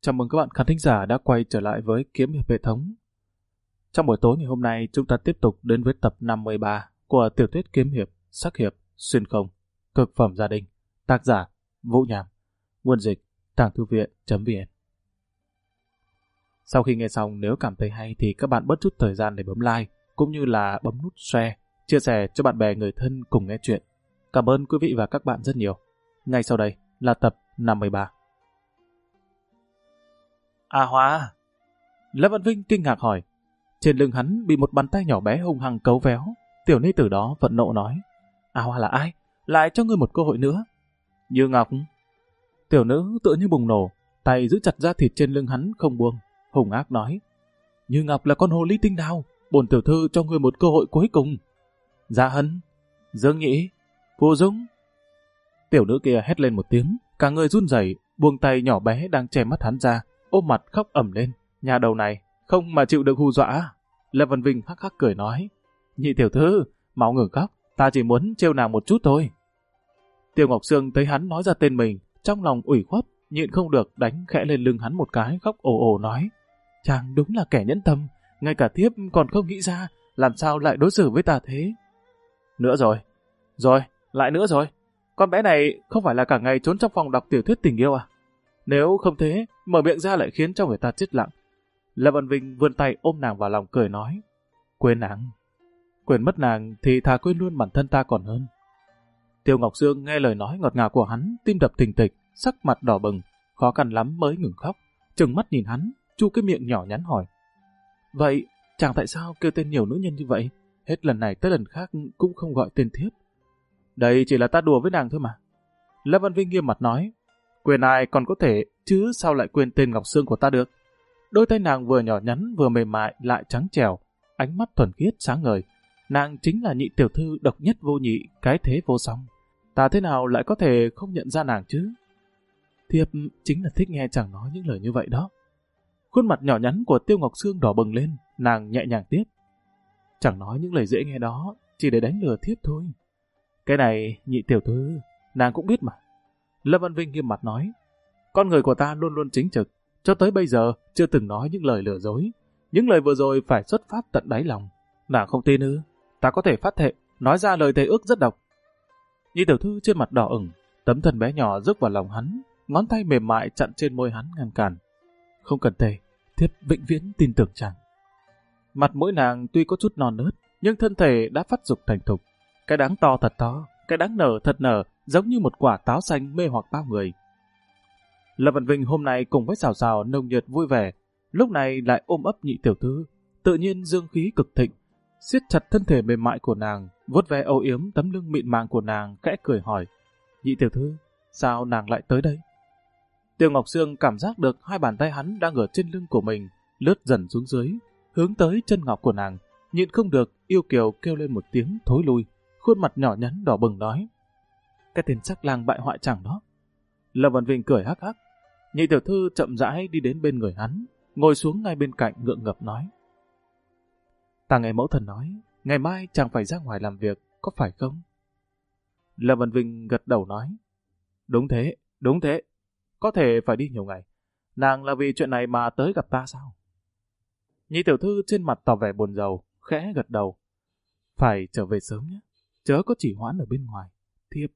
Chào mừng các bạn khán thính giả đã quay trở lại với Kiếm Hiệp Hệ Thống. Trong buổi tối ngày hôm nay, chúng ta tiếp tục đến với tập 53 của tiểu thuyết kiếm hiệp, sắc hiệp, xuyên không, cực phẩm gia đình, tác giả Vũ Nhàm, nguồn dịch Tàng Thư Viện.vn. Sau khi nghe xong, nếu cảm thấy hay thì các bạn bớt chút thời gian để bấm like, cũng như là bấm nút share, chia sẻ cho bạn bè người thân cùng nghe chuyện. Cảm ơn quý vị và các bạn rất nhiều. Ngay sau đây là tập 53. À Hoa! Lâm Văn Vinh kinh ngạc hỏi. Trên lưng hắn bị một bàn tay nhỏ bé hung hăng cấu véo. Tiểu ni tử đó vận nộ nói. À Hoa là ai? Lại cho ngươi một cơ hội nữa. Như Ngọc. Tiểu nữ tựa như bùng nổ, tay giữ chặt da thịt trên lưng hắn không buông. Hùng ác nói. Như Ngọc là con hồ ly tinh đao. Bổn tiểu thư cho ngươi một cơ hội cuối cùng. Dạ Hân, Dương Nhĩ, Phù Dung. Tiểu nữ kia hét lên một tiếng, cả người run rẩy, buông tay nhỏ bé đang che mắt hắn ra, ôm mặt khóc ầm lên. Nhà đầu này không mà chịu được hù dọa. Lâm Văn Vinh hắc hắc cười nói. Nhị tiểu thư, mau ngừng khóc, ta chỉ muốn trêu nàng một chút thôi. Tiêu Ngọc Sương thấy hắn nói ra tên mình, trong lòng ủy khuất, nhịn không được đánh khẽ lên lưng hắn một cái, khóc ồ ồ nói. Chàng đúng là kẻ nhẫn tâm, ngay cả thiếp còn không nghĩ ra, làm sao lại đối xử với ta thế. Nữa rồi, lại nữa rồi. Con bé này không phải là cả ngày trốn trong phòng đọc tiểu thuyết tình yêu à? Nếu không thế, mở miệng ra lại khiến cho người ta chết lặng. Lâm Văn Vinh vươn tay ôm nàng vào lòng cười nói. Quên nàng. Quên mất nàng thì thà quên luôn bản thân ta còn hơn. Tiêu Ngọc Sương nghe lời nói ngọt ngào của hắn, tim đập thình thịch, sắc mặt đỏ bừng, khó khăn lắm mới ngừng khóc, trừng mắt nhìn hắn, chu cái miệng nhỏ nhắn hỏi. Vậy, chàng tại sao kêu tên nhiều nữ nhân như vậy? Hết lần này tới lần khác cũng không gọi tên thiếp. Đây chỉ là ta đùa với nàng thôi mà. Lâm Văn Vinh nghiêm mặt nói. Quên ai còn có thể, chứ sao lại quên tên Ngọc Sương của ta được? Đôi tay nàng vừa nhỏ nhắn vừa mềm mại lại trắng trẻo, ánh mắt thuần khiết sáng ngời. Nàng chính là nhị tiểu thư độc nhất vô nhị, cái thế vô song. Ta thế nào lại có thể không nhận ra nàng chứ? Thiếp chính là thích nghe chàng nói những lời như vậy đó. Khuôn mặt nhỏ nhắn của Tiêu Ngọc Sương đỏ bừng lên, nàng nhẹ nhàng tiếp. Chẳng nói những lời dễ nghe đó, chỉ để đánh lừa thiếp thôi. Cái này, nhị tiểu thư, nàng cũng biết mà. Lâm Văn Vinh nghiêm mặt nói. Con người của ta luôn luôn chính trực, cho tới bây giờ chưa từng nói những lời lừa dối. Những lời vừa rồi phải xuất phát tận đáy lòng. Nàng không tin ư? Ta có thể phát thệ, nói ra lời thề ước rất độc. Nhị tiểu thư trên mặt đỏ ửng, tấm thân bé nhỏ rước vào lòng hắn, ngón tay mềm mại chặn trên môi hắn ngăn cản. Không cần thề, thiếp vĩnh viễn tin tưởng chàng. Mặt mũi nàng tuy có chút non nớt, nhưng thân thể đã phát dục thành thục. Cái đáng to thật to, cái đáng nở thật nở, giống như một quả táo xanh mê hoặc bao người. Lâm Văn Vinh hôm nay cùng với Sào Sào nồng nhiệt vui vẻ, lúc này lại ôm ấp nhị tiểu thư, tự nhiên dương khí cực thịnh, siết chặt thân thể mềm mại của nàng, vuốt ve âu yếm tấm lưng mịn màng của nàng, khẽ cười hỏi: Nhị tiểu thư, sao nàng lại tới đây? Tiêu Ngọc Sương cảm giác được hai bàn tay hắn đang ở trên lưng của mình, lướt dần xuống dưới, hướng tới chân ngọc của nàng, nhịn không được yêu kiều kêu lên một tiếng thối lui, khuôn mặt nhỏ nhắn đỏ bừng nói: Cái tên sắc lang bại hoại chẳng đó. Lâm Văn Vinh cười hắc hắc. Nhị tiểu thư chậm rãi đi đến bên người hắn, ngồi xuống ngay bên cạnh ngượng ngập nói: Ta nghe mẫu thần nói, ngày mai chàng phải ra ngoài làm việc, có phải không? Lâm Văn Vinh gật đầu nói: Đúng thế, có thể phải đi nhiều ngày. Nàng là vì chuyện này mà tới gặp ta sao? Nhị tiểu thư trên mặt tỏ vẻ buồn rầu, khẽ gật đầu. Phải trở về sớm nhé, chớ có chỉ hoãn ở bên ngoài. Thiếp...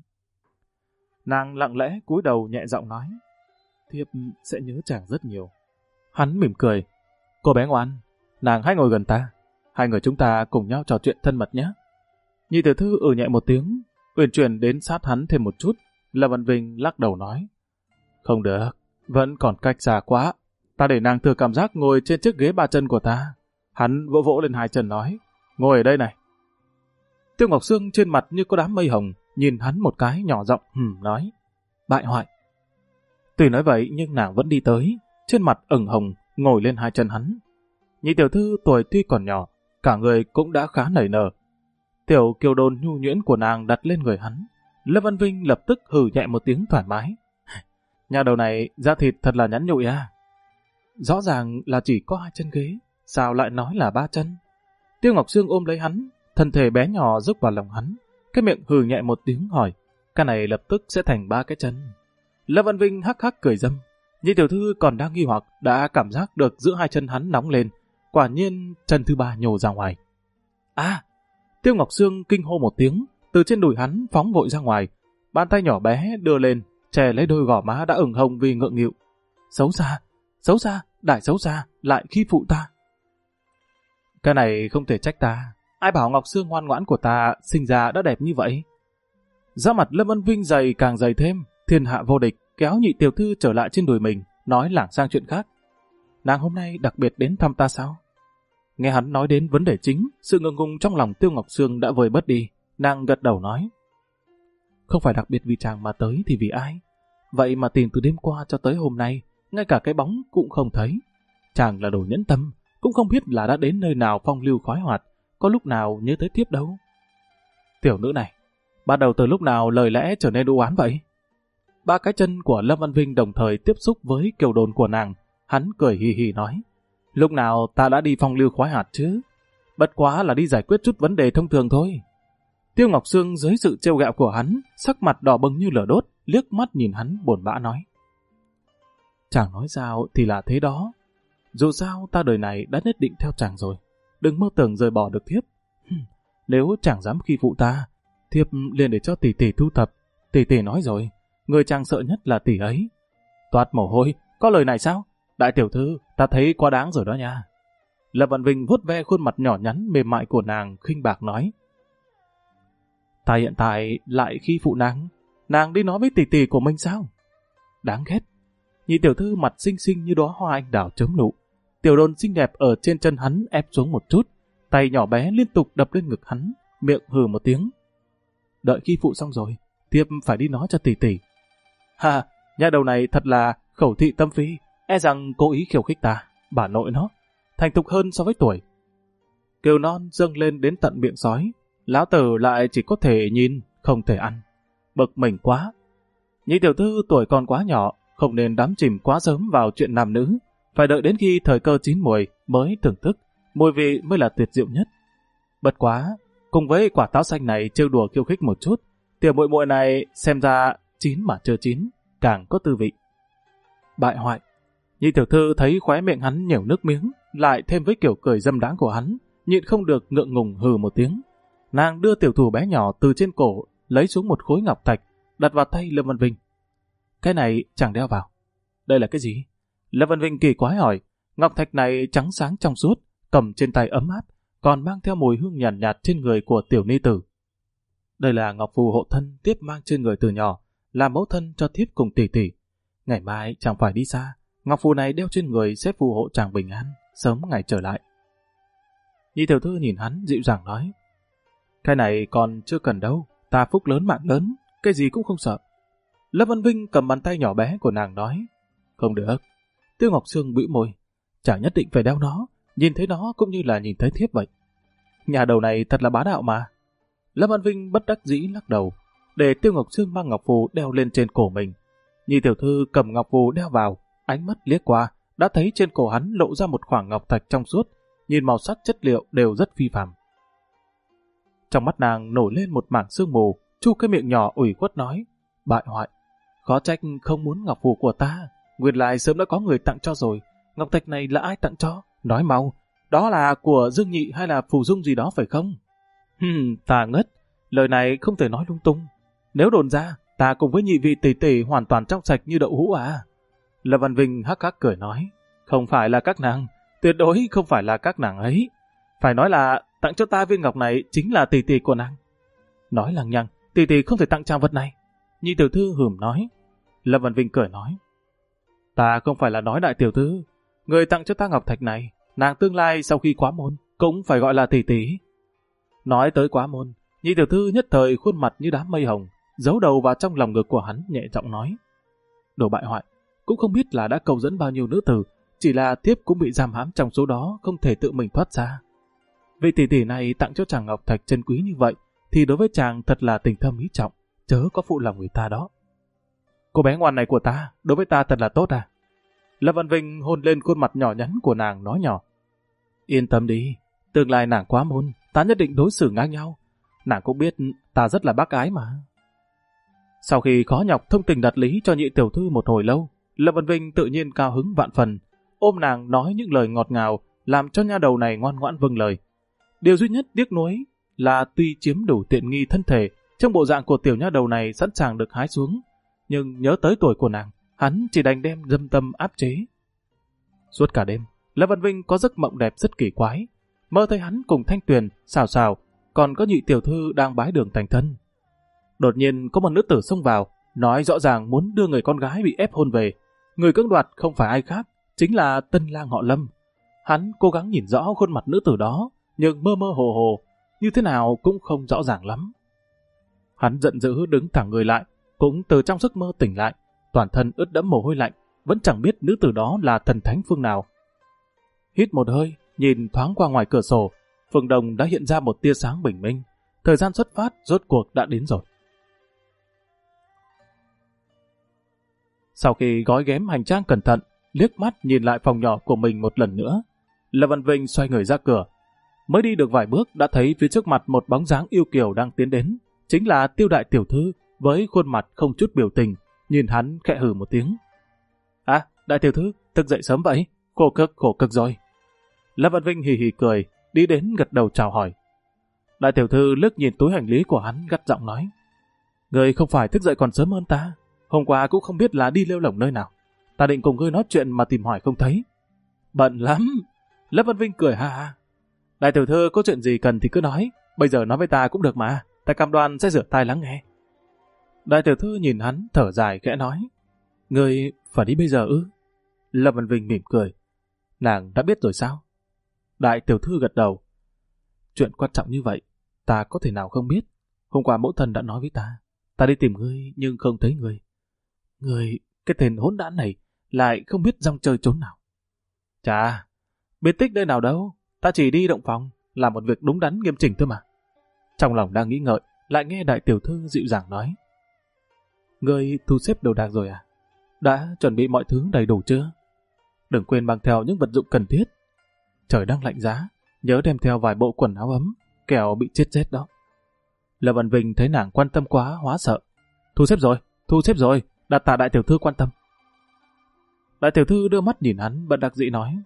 Nàng lặng lẽ cúi đầu nhẹ giọng nói: Thiếp sẽ nhớ chàng rất nhiều. Hắn mỉm cười: Cô bé ngoan, nàng hãy ngồi gần ta, hai người chúng ta cùng nhau trò chuyện thân mật nhé. Nhị tiểu thư nhẹ một tiếng, uyển chuyển đến sát hắn thêm một chút. Lâm Văn Vinh lắc đầu nói: Không được, vẫn còn cách xa quá. Ta để nàng thừa cảm giác ngồi trên chiếc ghế ba chân của ta. Hắn vỗ vỗ lên hai chân nói: Ngồi ở đây này. Tiêu Ngọc Sương trên mặt như có đám mây hồng, nhìn hắn một cái nhỏ giọng nói: Bại hoại. Tuy nói vậy nhưng nàng vẫn đi tới, trên mặt ửng hồng, ngồi lên hai chân hắn. Nhị tiểu thư tuổi tuy còn nhỏ, cả người cũng đã khá nảy nở. Tiểu kiều đôn nhu nhuyễn của nàng đặt lên người hắn. Lâm Văn Vinh lập tức hừ nhẹ một tiếng thoải mái. Nhà đầu này da thịt thật là nhắn nhụi à? Rõ ràng là chỉ có hai chân ghế, sao lại nói là ba chân? Tiêu Ngọc Sương ôm lấy hắn, thân thể bé nhỏ rúc vào lòng hắn, cái miệng hừ nhẹ một tiếng hỏi: Cái này lập tức sẽ thành ba cái chân. Lâm Văn Vinh hắc hắc cười dâm, Nhị tiểu thư còn đang nghi hoặc đã cảm giác được giữa hai chân hắn nóng lên. Quả nhiên chân thứ ba nhô ra ngoài. À! Tiêu Ngọc Sương kinh hô một tiếng, từ trên đùi hắn phóng vội ra ngoài. Bàn tay nhỏ bé đưa lên, chè lấy đôi gò má đã ửng hồng vì ngượng nghịu. Xấu xa, đại xấu xa, lại khi phụ ta. Cái này không thể trách ta. Ai bảo Ngọc Sương ngoan ngoãn của ta sinh ra đã đẹp như vậy? Da mặt Lâm Vân Vinh dày càng dày thêm, thiên hạ vô địch, kéo nhị tiểu thư trở lại trên đùi mình, nói lảng sang chuyện khác. Nàng hôm nay đặc biệt đến thăm ta sao? Nghe hắn nói đến vấn đề chính, sự ngượng ngùng trong lòng Tiêu Ngọc Sương đã vơi bớt đi. Nàng gật đầu nói. Không phải đặc biệt vì chàng mà tới thì vì ai? Vậy mà tìm từ đêm qua cho tới hôm nay, ngay cả cái bóng cũng không thấy. Chàng là đồ nhẫn tâm, cũng không biết là đã đến nơi nào phong lưu khoái hoạt, có lúc nào nhớ tới tiếp đâu. Tiểu nữ này, bắt đầu từ lúc nào lời lẽ trở nên u oán vậy? Ba cái chân của Lâm Văn Vinh đồng thời tiếp xúc với kiều đồn của nàng. Hắn cười hì hì nói. Lúc nào ta đã đi phong lưu khoái hoạt chứ? Bất quá là đi giải quyết chút vấn đề thông thường thôi. Tiêu Ngọc Sương dưới sự trêu ghẹo của hắn, sắc mặt đỏ bừng như lửa đốt, liếc mắt nhìn hắn buồn bã nói. Chàng nói sao thì là thế đó. Dù sao ta đời này đã nhất định theo chàng rồi. Đừng mơ tưởng rời bỏ được thiếp. Nếu chàng dám khi phụ ta, thiếp liền để cho tỷ tỷ thu thập. Tỷ tỷ nói rồi, người chàng sợ nhất là tỷ ấy. Toát mồ hôi, có lời này sao? Đại tiểu thư, ta thấy quá đáng rồi đó nha. Lâm Văn Vinh vuốt ve khuôn mặt nhỏ nhắn mềm mại của nàng, khinh bạc nói. Ta hiện tại lại khi phụ nàng đi nói với tỷ tỷ của mình sao? Đáng ghét. Nhị tiểu thư mặt xinh xinh như đóa hoa anh đào chớm nụ. Tiểu đồn xinh đẹp ở trên chân hắn ép xuống một chút, tay nhỏ bé liên tục đập lên ngực hắn, miệng hừ một tiếng. Đợi khi phụ xong rồi, thiếp phải đi nói cho tỷ tỷ. Ha, nhà đầu này thật là khẩu thị tâm phi, e rằng cố ý khiêu khích ta, bà nội nó, thành thục hơn so với tuổi. Kiều non dâng lên đến tận miệng sói, lão tử lại chỉ có thể nhìn, không thể ăn. Bực mình quá. Nhị tiểu thư tuổi còn quá nhỏ, không nên đắm chìm quá sớm vào chuyện nam nữ, phải đợi đến khi thời cơ chín muồi mới thưởng thức, mùi vị mới là tuyệt diệu nhất. Bất quá, cùng với quả táo xanh này trêu đùa khiêu khích một chút, tiểu muội muội này xem ra chín mà chưa chín, càng có tư vị. Bại hoại. Nhị tiểu thư thấy khóe miệng hắn nhiều nước miếng, lại thêm với kiểu cười dâm đáng của hắn, nhịn không được ngượng ngùng hừ một tiếng. Nàng đưa tiểu thủ bé nhỏ từ trên cổ, lấy xuống một khối ngọc thạch, đặt vào tay Lâm Văn Vinh. Cái này chẳng đeo vào. Đây là cái gì? Lâm Văn Vinh kỳ quái hỏi. Ngọc thạch này trắng sáng trong suốt, cầm trên tay ấm áp, còn mang theo mùi hương nhàn nhạt trên người của tiểu ni tử. Đây là ngọc phù hộ thân tiếp mang trên người từ nhỏ, là mẫu thân cho thiếp cùng tỷ tỷ. Ngày mai chẳng phải đi xa, ngọc phù này đeo trên người sẽ phù hộ chàng bình an, sớm ngày trở lại. Nhị tiểu thư nhìn hắn dịu dàng nói. Cái này còn chưa cần đâu, ta phúc lớn mạng lớn, cái gì cũng không sợ. Lâm Văn Vinh cầm bàn tay nhỏ bé của nàng nói. Không được. Tiêu Ngọc Sương bĩu môi. Chàng nhất định phải đeo nó, nhìn thấy nó cũng như là nhìn thấy thiếp vậy. Nhà đầu này thật là bá đạo mà. Lâm Văn Vinh bất đắc dĩ lắc đầu, để Tiêu Ngọc Sương mang ngọc phù đeo lên trên cổ mình. Nhị tiểu thư cầm ngọc phù đeo vào, ánh mắt liếc qua, đã thấy trên cổ hắn lộ ra một khoảng ngọc thạch trong suốt, nhìn màu sắc chất liệu đều rất phi phàm. Trong mắt nàng nổi lên một mảng sương mù, chu cái miệng nhỏ ủy khuất nói. Bại hoại, khó trách không muốn ngọc phù của ta, nguyên lại sớm đã có người tặng cho rồi. Ngọc thạch này là ai tặng cho? Nói mau, đó là của Dương Nhị hay là Phù Dung gì đó phải không? Ta ngất, lời này không thể nói lung tung. Nếu đồn ra, ta cùng với nhị vị tỷ tỷ hoàn toàn trong sạch như đậu hũ à? Lâm Văn Vinh hắc hắc cười nói. Không phải là các nàng, tuyệt đối không phải là các nàng ấy. Phải nói là tặng cho ta viên ngọc này chính là tỷ tỷ của nàng. Nói lằng nhằng, tỷ tỷ không thể tặng trang vật này. Nhị tiểu thư hừm nói. Lâm Văn Vinh cười nói. Ta không phải là nói đại tiểu thư, người tặng cho ta ngọc thạch này, nàng tương lai sau khi quá môn cũng phải gọi là tỷ tỷ. Nói tới quá môn, nhị tiểu thư nhất thời khuôn mặt như đám mây hồng, giấu đầu vào trong lòng ngực của hắn nhẹ giọng nói. Đồ bại hoại, cũng không biết là đã cầu dẫn bao nhiêu nữ tử, chỉ là thiếp cũng bị giam hãm trong số đó, không thể tự mình thoát ra. Vị tỷ tỷ này tặng cho chàng ngọc thạch chân quý như vậy, thì đối với chàng thật là tình thâm ý trọng, chớ có phụ lòng người ta đó. Cô bé ngoan này của ta, đối với ta thật là tốt à? Lâm Văn Vinh hôn lên khuôn mặt nhỏ nhắn của nàng nói nhỏ. Yên tâm đi, tương lai nàng quá môn, ta nhất định đối xử ngang nhau. Nàng cũng biết ta rất là bác ái mà. Sau khi khó nhọc thông tình đạt lý cho nhị tiểu thư một hồi lâu, Lâm Văn Vinh tự nhiên cao hứng vạn phần, ôm nàng nói những lời ngọt ngào, làm cho nha đầu này ngoan ngoãn vâng lời. Điều duy nhất tiếc nuối là tuy chiếm đủ tiện nghi thân thể, trong bộ dạng của tiểu nha đầu này sẵn sàng được hái xuống, nhưng nhớ tới tuổi của nàng, hắn chỉ đành đem dâm tâm áp chế. Suốt cả đêm, Lâm Văn Vinh có giấc mộng đẹp rất kỳ quái, mơ thấy hắn cùng Thanh Tuyền, Xào Xào, còn có nhị tiểu thư đang bái đường thành thân. Đột nhiên có một nữ tử xông vào, nói rõ ràng muốn đưa người con gái bị ép hôn về. Người cưỡng đoạt không phải ai khác, chính là tân lang họ Lâm. Hắn cố gắng nhìn rõ khuôn mặt nữ tử đó, nhưng mơ mơ hồ hồ, như thế nào cũng không rõ ràng lắm. Hắn giận dữ đứng thẳng người lại, cũng từ trong giấc mơ tỉnh lại, toàn thân ướt đẫm mồ hôi lạnh, vẫn chẳng biết nữ tử đó là thần thánh phương nào. Hít một hơi, nhìn thoáng qua ngoài cửa sổ, phường đồng đã hiện ra một tia sáng bình minh. Thời gian xuất phát rốt cuộc đã đến rồi. Sau khi gói ghém hành trang cẩn thận, liếc mắt nhìn lại phòng nhỏ của mình một lần nữa, Lâm Văn Vinh xoay người ra cửa. Mới đi được vài bước đã thấy phía trước mặt một bóng dáng yêu kiều đang tiến đến, chính là Tiêu đại tiểu thư với khuôn mặt không chút biểu tình, nhìn hắn khẽ hừ một tiếng. À, đại tiểu thư, thức dậy sớm vậy, khổ cực rồi. Lâm Văn Vinh hì hì cười, đi đến gật đầu chào hỏi. Đại tiểu thư liếc nhìn túi hành lý của hắn, gắt giọng nói: Ngươi không phải thức dậy còn sớm hơn ta, hôm qua cũng không biết là đi lêu lổng nơi nào. Ta định cùng ngươi nói chuyện mà tìm hỏi không thấy. Bận lắm. Lâm Văn Vinh cười ha ha. Đại tiểu thư có chuyện gì cần thì cứ nói, bây giờ nói với ta cũng được mà, ta cam đoan sẽ rửa tai lắng nghe. Đại tiểu thư nhìn hắn thở dài khẽ nói: Ngươi phải đi bây giờ ư? Lâm Văn Vinh mỉm cười: Nàng đã biết rồi sao? Đại tiểu thư gật đầu: Chuyện quan trọng như vậy, ta có thể nào không biết? Hôm qua mẫu thân đã nói với ta đi tìm ngươi nhưng không thấy ngươi. Ngươi, cái tên hỗn đản này, lại không biết rong chơi trốn nào. Chà, biết tích nơi nào đâu, ta chỉ đi động phòng, làm một việc đúng đắn nghiêm chỉnh thôi mà. Trong lòng đang nghĩ ngợi, lại nghe đại tiểu thư dịu dàng nói: Ngươi thu xếp đồ đạc rồi à? Đã chuẩn bị mọi thứ đầy đủ chưa? Đừng quên mang theo những vật dụng cần thiết. Trời đang lạnh giá, nhớ đem theo vài bộ quần áo ấm, kẻo bị chết rét đó. Lâm Văn Vinh thấy nàng quan tâm quá hóa sợ. Thu xếp rồi, đặt tạ đại tiểu thư quan tâm. Đại tiểu thư đưa mắt nhìn hắn, bật đặc dị nói: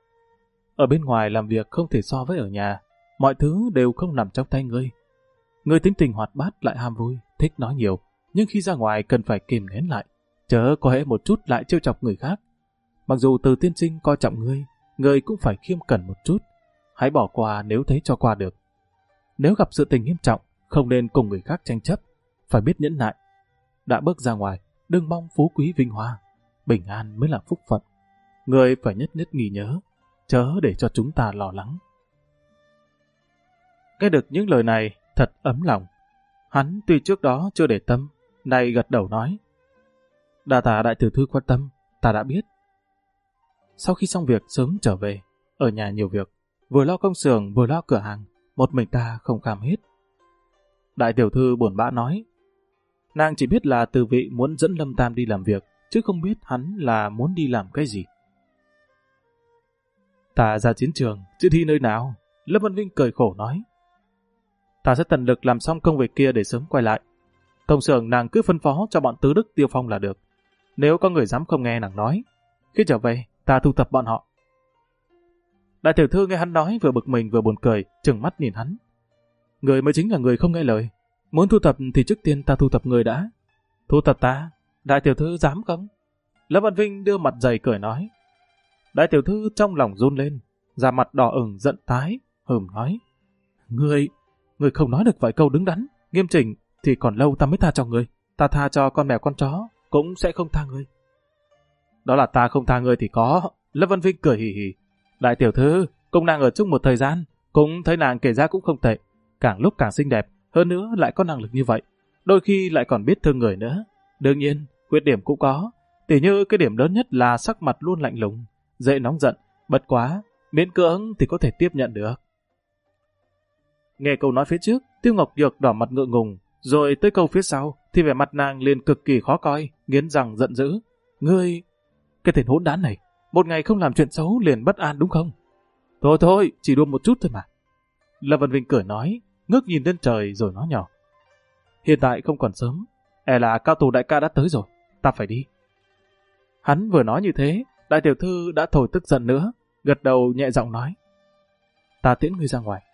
Ở bên ngoài làm việc không thể so với ở nhà, mọi thứ đều không nằm trong tay ngươi. Ngươi tính tình hoạt bát lại ham vui, thích nói nhiều, nhưng khi ra ngoài cần phải kìm nén lại, chớ có hễ một chút lại trêu chọc người khác. Mặc dù Từ tiên sinh coi trọng ngươi cũng phải khiêm cẩn một chút, hãy bỏ qua nếu thấy cho qua được. Nếu gặp sự tình nghiêm trọng, không nên cùng người khác tranh chấp, phải biết nhẫn nại. Đã bước ra ngoài, đừng mong phú quý vinh hoa, bình an mới là phúc phận. Ngươi phải nhất nhất ghi nhớ, chớ để cho chúng ta lo lắng. Nghe được những lời này, thật ấm lòng. Hắn tuy trước đó chưa để tâm, nay gật đầu nói: Đa tạ đại tiểu thư quan tâm, ta đã biết. Sau khi xong việc sớm trở về, ở nhà nhiều việc, vừa lo công xưởng vừa lo cửa hàng, một mình ta không kham hết. Đại tiểu thư buồn bã nói: Nàng chỉ biết là Từ vị muốn dẫn Lâm Tam đi làm việc, chứ không biết hắn là muốn đi làm cái gì. Ta ra chiến trường, chứ đi nơi nào? Lâm Văn Vinh cười khổ nói: Ta sẽ tận lực làm xong công việc kia để sớm quay lại. Công xưởng nàng cứ phân phó cho bọn Tứ Đức Tiêu Phong là được. Nếu có người dám không nghe nàng nói, khi trở về ta thu thập bọn họ. Đại tiểu thư nghe hắn nói vừa bực mình vừa buồn cười, trừng mắt nhìn hắn. Người mới chính là người không nghe lời. Muốn thu thập thì trước tiên ta thu thập người đã. Thu thập ta? Đại tiểu thư dám không? Lâm Văn Vinh đưa mặt dày cười nói. Đại tiểu thư trong lòng run lên, da mặt đỏ ửng giận tái, hừm nói: Người không nói được vài câu đứng đắn, nghiêm chỉnh thì còn lâu ta mới tha cho người. Ta tha cho con mèo con chó, cũng sẽ không tha người. Đó là ta không tha người thì có. Lâm Văn Vinh cười hì hì. Đại tiểu thư, cùng nàng ở chung một thời gian, cũng thấy nàng kể ra cũng không tệ. Càng lúc càng xinh đẹp, hơn nữa lại có năng lực như vậy. Đôi khi lại còn biết thương người nữa. Đương nhiên, khuyết điểm cũng có. Tỉ như cái điểm lớn nhất là sắc mặt luôn lạnh lùng, dễ nóng giận, bất quá, miễn cưỡng thì có thể tiếp nhận được. Nghe câu nói phía trước, Tiêu Ngọc Nhược đỏ mặt ngượng ngùng, rồi tới câu phía sau thì vẻ mặt nàng liền cực kỳ khó coi, nghiến răng giận dữ. Ngươi, cái tên hỗn đản này, một ngày không làm chuyện xấu liền bất an đúng không? Thôi, chỉ đùa một chút thôi mà. Lâm Văn Vinh cười nói, ngước nhìn lên trời rồi nói nhỏ. Hiện tại không còn sớm, là cao thủ đại ca đã tới rồi, ta phải đi. Hắn vừa nói như thế, đại tiểu thư đã thổi tức giận nữa, gật đầu nhẹ giọng nói. Ta tiễn ngươi ra ngoài.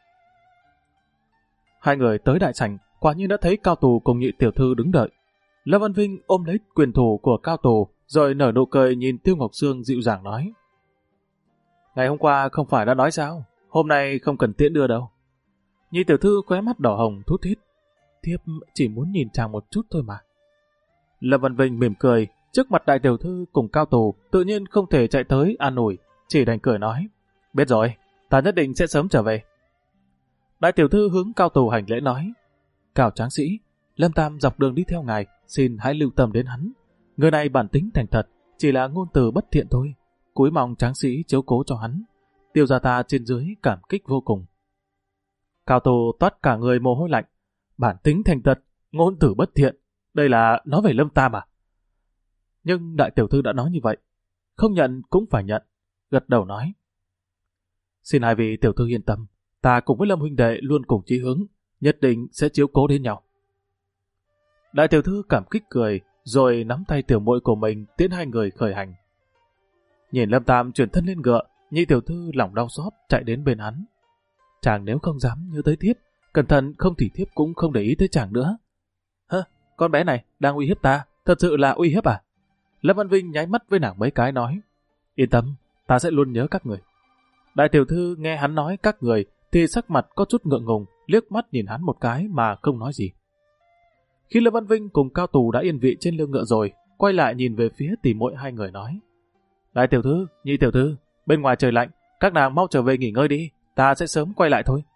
Hai người tới đại sảnh, quả nhiên đã thấy Cao Tù cùng nhị tiểu thư đứng đợi. Lâm Văn Vinh ôm lấy quyền thủ của Cao Tù, rồi nở nụ cười nhìn Tiêu Ngọc Sương dịu dàng nói. Ngày hôm qua không phải đã nói sao, hôm nay không cần tiễn đưa đâu. Nhị tiểu thư khóe mắt đỏ hồng thút thít. Thiếp chỉ muốn nhìn chàng một chút thôi mà. Lâm Văn Vinh mỉm cười, trước mặt đại tiểu thư cùng Cao Tù tự nhiên không thể chạy tới an ủi, chỉ đành cười nói. Biết rồi, ta nhất định sẽ sớm trở về. Đại tiểu thư hướng Cao Tù hành lễ nói. Cao tráng sĩ, Lâm Tam dọc đường đi theo ngài, xin hãy lưu tâm đến hắn. Người này bản tính thành thật, chỉ là ngôn từ bất thiện thôi. Cúi mong tráng sĩ chiếu cố cho hắn. Tiêu gia ta trên dưới cảm kích vô cùng. Cao Tù toát cả người mồ hôi lạnh. Bản tính thành thật, ngôn từ bất thiện. Đây là nói về Lâm Tam à? Nhưng đại tiểu thư đã nói như vậy. Không nhận cũng phải nhận. Gật đầu nói. Xin hai vị tiểu thư yên tâm. Ta cùng với Lâm huynh đệ luôn cùng chí hướng. Nhất định sẽ chiếu cố đến nhau. Đại tiểu thư cảm kích cười, rồi nắm tay tiểu muội của mình tiễn hai người khởi hành. Nhìn Lâm Tam chuyển thân lên ngựa, nhị tiểu thư lòng đau xót chạy đến bên hắn. Chàng nếu không dám nhớ tới thiếp, cẩn thận không thì thiếp cũng không để ý tới chàng nữa. Hơ, con bé này đang uy hiếp ta, thật sự là uy hiếp à? Lâm Văn Vinh nháy mắt với nàng mấy cái nói. Yên tâm, ta sẽ luôn nhớ các người. Đại tiểu thư nghe hắn nói các người thì sắc mặt có chút ngượng ngùng, liếc mắt nhìn hắn một cái mà không nói gì. Khi Lâm Văn Vinh cùng Cao Tù đã yên vị trên lưng ngựa rồi, quay lại nhìn về phía tỷ muội hai người nói. Đại tiểu thư, nhị tiểu thư, bên ngoài trời lạnh, các nàng mau trở về nghỉ ngơi đi, ta sẽ sớm quay lại thôi.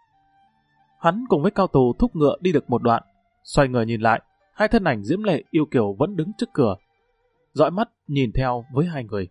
Hắn cùng với Cao Tù thúc ngựa đi được một đoạn, xoay người nhìn lại, hai thân ảnh diễm lệ yêu kiều vẫn đứng trước cửa, dõi mắt nhìn theo với hai người.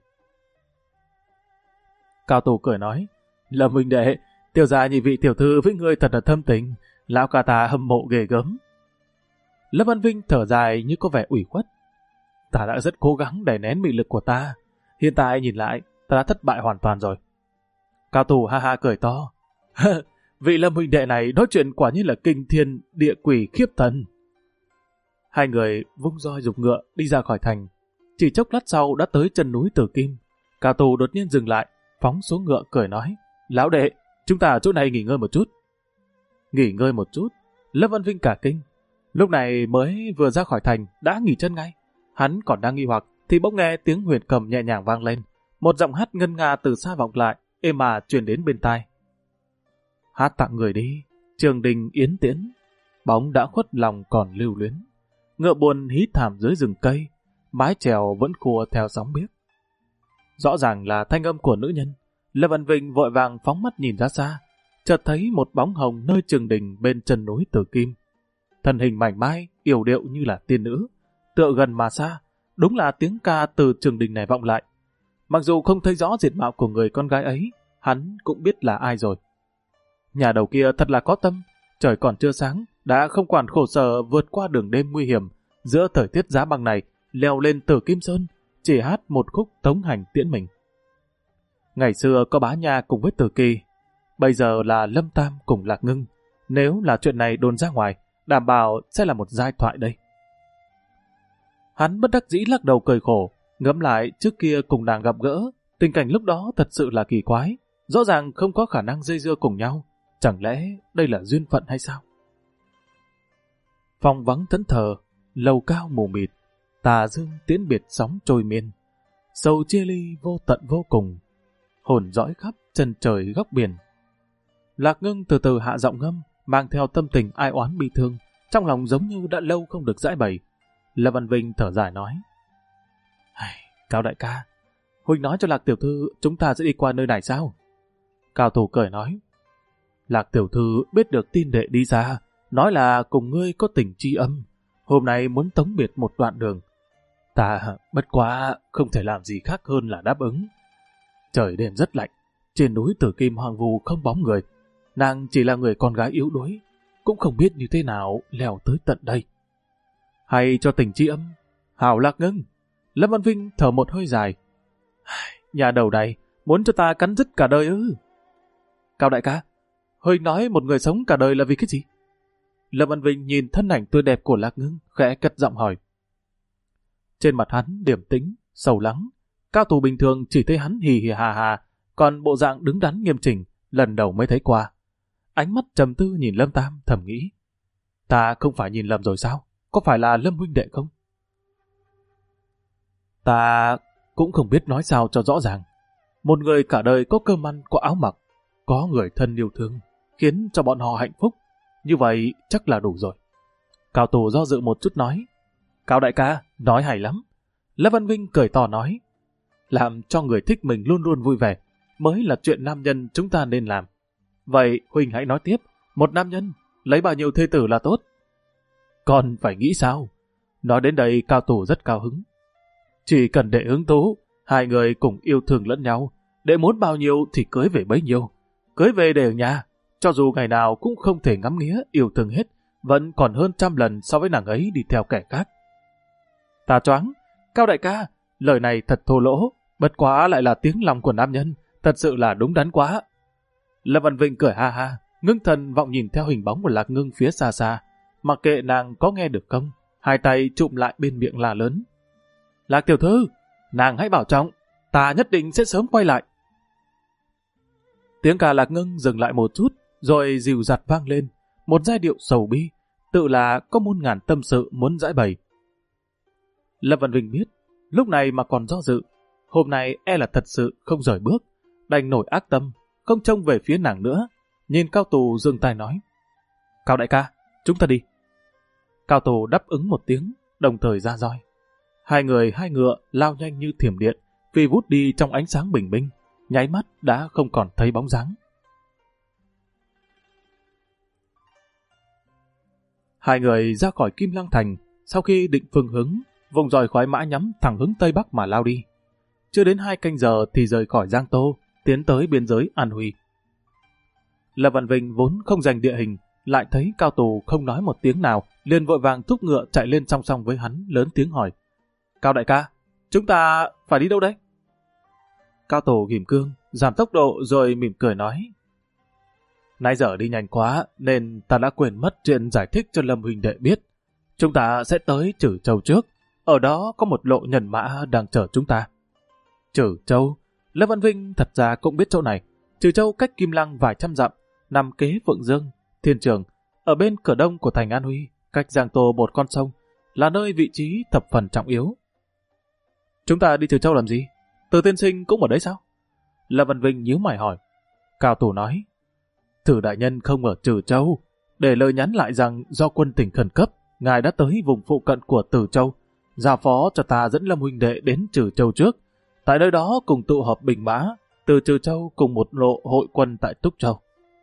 Cao Tù cười nói, Lâm huynh đệ, tiểu gia nhị vị tiểu thư với ngươi thật là thâm tình, lão ca ta hâm mộ ghê gớm. Lâm Văn Vinh thở dài như có vẻ ủy khuất. Ta đã rất cố gắng đè nén mị lực của ta, hiện tại nhìn lại, ta đã thất bại hoàn toàn rồi. Cao Tù ha ha cười to. Vị Lâm huynh đệ này nói chuyện quả nhiên là kinh thiên địa quỷ khiếp thần. Hai người vung roi giục ngựa đi ra khỏi thành. Chỉ chốc lát sau đã tới chân núi Tử Kim. Cao Tù đột nhiên dừng lại, phóng xuống ngựa cười nói. Lão đệ, chúng ta ở chỗ này nghỉ ngơi một chút. Nghỉ ngơi một chút? Lâm Văn Vinh cả kinh. Lúc này mới vừa ra khỏi thành đã nghỉ chân ngay. Hắn còn đang nghi hoặc thì bỗng nghe tiếng huyền cầm nhẹ nhàng vang lên. Một giọng hát ngân nga từ xa vọng lại, êm ả truyền đến bên tai. Hát tặng người đi, trường đình yến tiễn, bóng đã khuất lòng còn lưu luyến. Ngựa buồn hí thảm dưới rừng cây, mái chèo vẫn khua theo sóng biếc. Rõ ràng là thanh âm của nữ nhân. Lâm Văn Vinh vội vàng phóng mắt nhìn ra xa, chợt thấy một bóng hồng nơi trường đình bên chân núi Tử Kim. Thân hình mảnh mai, yểu điệu như là tiên nữ, tựa gần mà xa, đúng là tiếng ca từ trường đình này vọng lại. Mặc dù không thấy rõ diện mạo của người con gái ấy, hắn cũng biết là ai rồi. Nhà đầu kia thật là có tâm, trời còn chưa sáng, đã không quản khổ sở vượt qua đường đêm nguy hiểm, giữa thời tiết giá băng này, leo lên Tử Kim Sơn, chỉ hát một khúc tống hành tiễn mình. Ngày xưa có Bá Nha cùng với Tử Kỳ, bây giờ là Lâm Tam cùng Lạc Ngưng. Nếu là chuyện này đồn ra ngoài, đảm bảo sẽ là một giai thoại đây. Hắn bất đắc dĩ lắc đầu cười khổ, ngẫm lại trước kia cùng nàng gặp gỡ, tình cảnh lúc đó thật sự là kỳ quái, rõ ràng không có khả năng dây dưa cùng nhau, chẳng lẽ đây là duyên phận hay sao? Phòng vắng thẫn thờ, lầu cao mù mịt, tà dương tiễn biệt sóng trôi miên, sầu chia ly vô tận vô cùng, hồn dõi khắp chân trời góc biển. Lạc Ngưng từ từ hạ giọng ngâm, mang theo tâm tình ai oán bi thương, trong lòng giống như đã lâu không được giải bày. Lâm Văn Vinh thở dài nói, Cao đại ca, huynh nói cho Lạc tiểu thư chúng ta sẽ đi qua nơi này sao? Cao Thủ cười nói, Lạc tiểu thư biết được tin đệ đi ra, nói là cùng ngươi có tình tri âm, hôm nay muốn tống biệt một đoạn đường. Ta bất quá không thể làm gì khác hơn là đáp ứng. Trời đêm rất lạnh, trên núi Tử Kim hoang vu không bóng người, nàng chỉ là người con gái yếu đuối, cũng không biết như thế nào leo tới tận đây. Hay cho tình tri âm, hảo Lạc Ngưng. Lâm Văn Vinh thở một hơi dài. Nhà đầu này muốn cho ta cắn rứt cả đời ư? Cao đại ca, huynh nói một người sống cả đời là vì cái gì? Lâm Văn Vinh nhìn thân ảnh tươi đẹp của Lạc Ngưng, khẽ cất giọng hỏi. Trên mặt hắn điềm tĩnh, sâu lắng. Cao thủ bình thường chỉ thấy hắn hì hì hà hà, còn bộ dạng đứng đắn nghiêm chỉnh, lần đầu mới thấy qua. Ánh mắt trầm tư nhìn Lâm Tam thầm nghĩ. Ta không phải nhìn lầm rồi sao? Có phải là Lâm huynh đệ không? Ta cũng không biết nói sao cho rõ ràng. Một người cả đời có cơm ăn, có áo mặc, có người thân yêu thương, khiến cho bọn họ hạnh phúc. Như vậy chắc là đủ rồi. Cao thủ do dự một chút nói. Cao đại ca, nói hay lắm. Lâm Văn Vinh cười to nói. Làm cho người thích mình luôn luôn vui vẻ mới là chuyện nam nhân chúng ta nên làm. Vậy huynh hãy nói tiếp, một nam nhân lấy bao nhiêu thê tử là tốt? Còn phải nghĩ sao? Nói đến đây Cao thủ rất cao hứng. Chỉ cần để hứng thú, hai người cùng yêu thương lẫn nhau, để muốn bao nhiêu thì cưới về bấy nhiêu. Cưới về để ở nhà, cho dù ngày nào cũng không thể ngắm nghía yêu thương hết, vẫn còn hơn 100 lần so với nàng ấy đi theo kẻ khác. Ta choáng, Cao đại ca, lời này thật thô lỗ, bất quá lại là tiếng lòng của nam nhân, thật sự là đúng đắn quá. Lâm Văn Vinh cười ha ha, ngưng thần vọng nhìn theo hình bóng của Lạc Ngưng phía xa xa, mặc kệ nàng có nghe được không, hai tay chụm lại bên miệng la lớn. Lạc tiểu thư, nàng hãy bảo trọng, ta nhất định sẽ sớm quay lại. Tiếng ca Lạc Ngưng dừng lại một chút, rồi dìu dặt vang lên, một giai điệu sầu bi, tự là có muôn ngàn tâm sự muốn giải bày. Lâm Văn Vinh biết, lúc này mà còn do dự, hôm nay e là thật sự không rời bước, đành nổi ác tâm, không trông về phía nàng nữa, nhìn Cao Tù dừng tay nói. Cao đại ca, chúng ta đi. Cao Tù đáp ứng một tiếng, đồng thời ra roi. Hai người hai ngựa lao nhanh như thiểm điện, phi vút đi trong ánh sáng bình minh, nháy mắt đã không còn thấy bóng dáng. Hai người ra khỏi Kim Lăng Thành, sau khi định phương hướng, vùng dòi khoái mã nhắm thẳng hướng Tây Bắc mà lao đi. Chưa đến 2 canh giờ thì rời khỏi Giang Tô, tiến tới biên giới An Huy. Lâm Văn Vinh vốn không dành địa hình, lại thấy Cao Tù không nói một tiếng nào, liền vội vàng thúc ngựa chạy lên song song với hắn, lớn tiếng hỏi. Cao đại ca, chúng ta phải đi đâu đây? Cao Tù ghim cương, giảm tốc độ rồi mỉm cười nói. Nãy giờ đi nhanh quá nên ta đã quên mất chuyện giải thích cho Lâm huynh đệ biết. Chúng ta sẽ tới Trử Châu trước, ở đó có một lộ nhân mã đang chờ chúng ta. Trử Châu, Lâm Văn Vinh thật ra cũng biết chỗ này. Trử Châu cách Kim Lăng vài trăm dặm, nằm kế Phượng Dương, Thiên Trường, ở bên cửa đông của thành An Huy, cách Giang Tô một con sông, là nơi vị trí thập phần trọng yếu. Chúng ta đi Trử Châu làm gì? Từ tiên sinh cũng ở đấy sao? Lâm Văn Vinh nhíu mày hỏi. Cao Tù nói, Thử đại nhân không ở Trử Châu, để lời nhắn lại rằng do quân tình khẩn cấp, ngài đã tới vùng phụ cận của Từ Châu, giao phó cho ta dẫn Lâm huynh đệ đến Trử Châu trước. Tại nơi đó cùng tụ họp binh mã, từ Trử Châu cùng một lộ hội quân tại Túc Châu.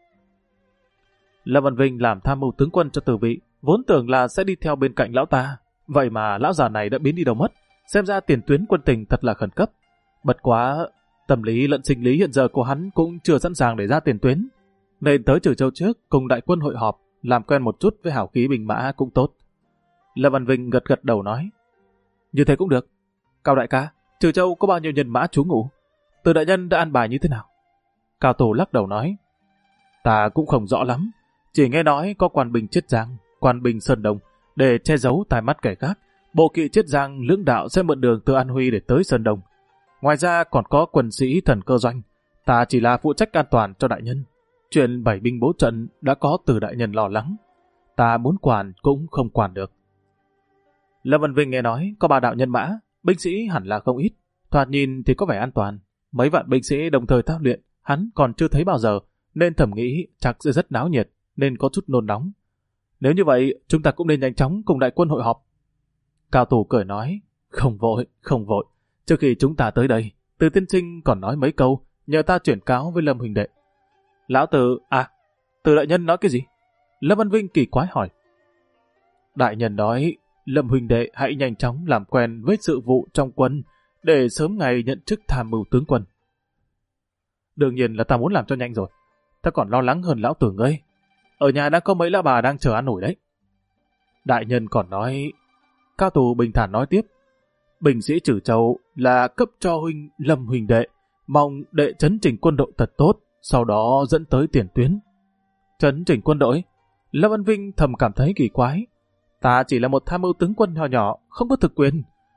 Lâm Văn Vinh làm tham mưu tướng quân cho Từ Vị, vốn tưởng là sẽ đi theo bên cạnh lão ta, vậy mà lão già này đã biến đi đâu mất, xem ra tiền tuyến quân tình thật là khẩn cấp. Bật quá, tâm lý lẫn sinh lý hiện giờ của hắn cũng chưa sẵn sàng để ra tiền tuyến, nên tới Trử Châu trước cùng đại quân hội họp, làm quen một chút với hảo khí binh mã cũng tốt. Lâm Văn Vinh gật gật đầu nói, như thế cũng được. Cao đại ca, Trử Châu có bao nhiêu nhân mã trú ngụ? Từ đại nhân đã an bài như thế nào? Cao Tổ lắc đầu nói, ta cũng không rõ lắm, chỉ nghe nói có quan binh Chiết Giang, quan binh Sơn Đông, để che giấu tai mắt kẻ khác. Bộ kỵ Chiết Giang lưỡng đạo sẽ mượn đường từ An Huy để tới Sơn Đông. Ngoài ra còn có quân sĩ Thần Cơ Doanh, ta chỉ là phụ trách an toàn cho đại nhân. Chuyện bảy binh bố trận đã có Từ đại nhân lo lắng, ta muốn quản cũng không quản được. Lâm Văn Vinh nghe nói có 3 đạo nhân mã, binh sĩ hẳn là không ít, thoạt nhìn thì có vẻ an toàn. Mấy vạn binh sĩ đồng thời thao luyện, hắn còn chưa thấy bao giờ, nên thầm nghĩ chắc sẽ rất náo nhiệt, nên có chút nôn nóng. Nếu như vậy, chúng ta cũng nên nhanh chóng cùng đại quân hội họp. Cao Tù cười nói, không vội, trước khi chúng ta tới đây, Từ tiên sinh còn nói mấy câu, nhờ ta chuyển cáo với Lâm huynh đệ. Lão Từ, Từ đại nhân nói cái gì? Lâm Văn Vinh kỳ quái hỏi. Đại nhân nói, Lâm huynh đệ hãy nhanh chóng làm quen với sự vụ trong quân, để sớm ngày nhận chức tham mưu tướng quân. Đương nhiên là ta muốn làm cho nhanh rồi, ta còn lo lắng hơn lão Tử ngươi. Ở nhà đã có mấy lão bà đang chờ ăn ủi đấy. Đại nhân còn nói, Cao Tù bình thản nói tiếp, binh sĩ Trử Châu là cấp cho huynh Lâm huynh đệ, mong đệ chấn chỉnh quân đội thật tốt, sau đó dẫn tới tiền tuyến. Chấn chỉnh quân đội? Lâm Văn Vinh thầm cảm thấy kỳ quái. Ta chỉ là một tham mưu tướng quân nhỏ nhỏ, không có thực quyền.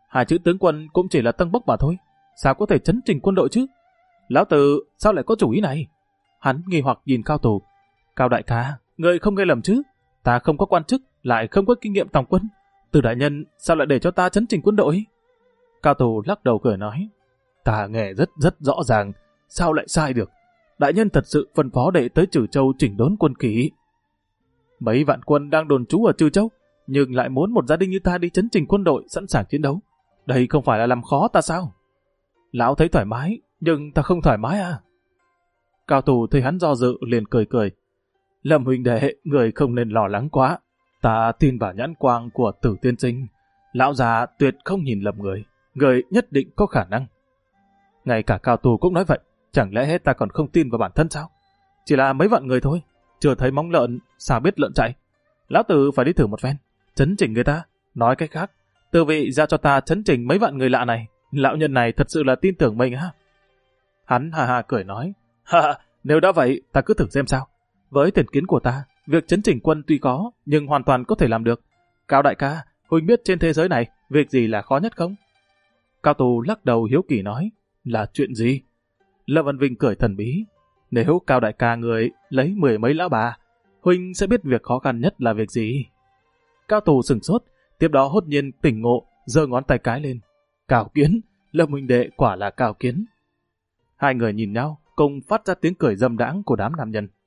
2 chữ tướng quân cũng chỉ là tâng bốc mà thôi. Sao có thể chấn trình quân đội chứ? Lão tử sao lại có chủ ý này? Hắn nghi hoặc nhìn Cao Tù. Cao đại ca, người không nghe lầm chứ? Ta không có quan chức, lại không có kinh nghiệm tòng quân. Từ đại nhân sao lại để cho ta chấn trình quân đội? Cao Tù lắc đầu cười nói. Ta nghe rất rõ ràng, sao lại sai được? Đại nhân thật sự phân phó đệ tới Trừ Châu chỉnh đốn quân kỷ. Mấy vạn quân đang đồn trú ở Trừ Châu, nhưng lại muốn một gia đình như ta đi chấn trình quân đội sẵn sàng chiến đấu. Đây không phải là làm khó ta sao? Lão thấy thoải mái, nhưng ta không thoải mái à? Cao Tù thấy hắn do dự liền cười cười. Lâm huynh đệ, người không nên lo lắng quá. Ta tin vào nhãn quang của Tử tiên sinh. Lão già tuyệt không nhìn lầm người nhất định có khả năng. Ngay cả Cao Tù cũng nói vậy, chẳng lẽ ta còn không tin vào bản thân sao? Chỉ là mấy vạn người thôi, chưa thấy móng lợn, sao biết lợn chạy? Lão tử phải đi thử một phen, chấn chỉnh người ta. Nói cách khác, Từ vị giao cho ta chấn chỉnh mấy vạn người lạ này. Lão nhân này thật sự là tin tưởng mình ha. Hắn ha ha cười nói, nếu đã vậy, ta cứ thử xem sao. Với tiền kiến của ta, việc chấn chỉnh quân tuy có, nhưng hoàn toàn có thể làm được. Cao đại ca, huynh biết trên thế giới này, việc gì là khó nhất không? Cao Tù lắc đầu hiếu kỳ nói, là chuyện gì? Lâm Văn Vinh cười thần bí, nếu Cao đại ca người lấy 10 mấy lão bà, huynh sẽ biết việc khó khăn nhất là việc gì. Cao Tù sửng sốt, tiếp đó hốt nhiên tỉnh ngộ, giơ ngón tay cái lên. Cao Kiến, Lâm huynh đệ quả là Cao Kiến. Hai người nhìn nhau, cùng phát ra tiếng cười dâm đãng của đám nam nhân.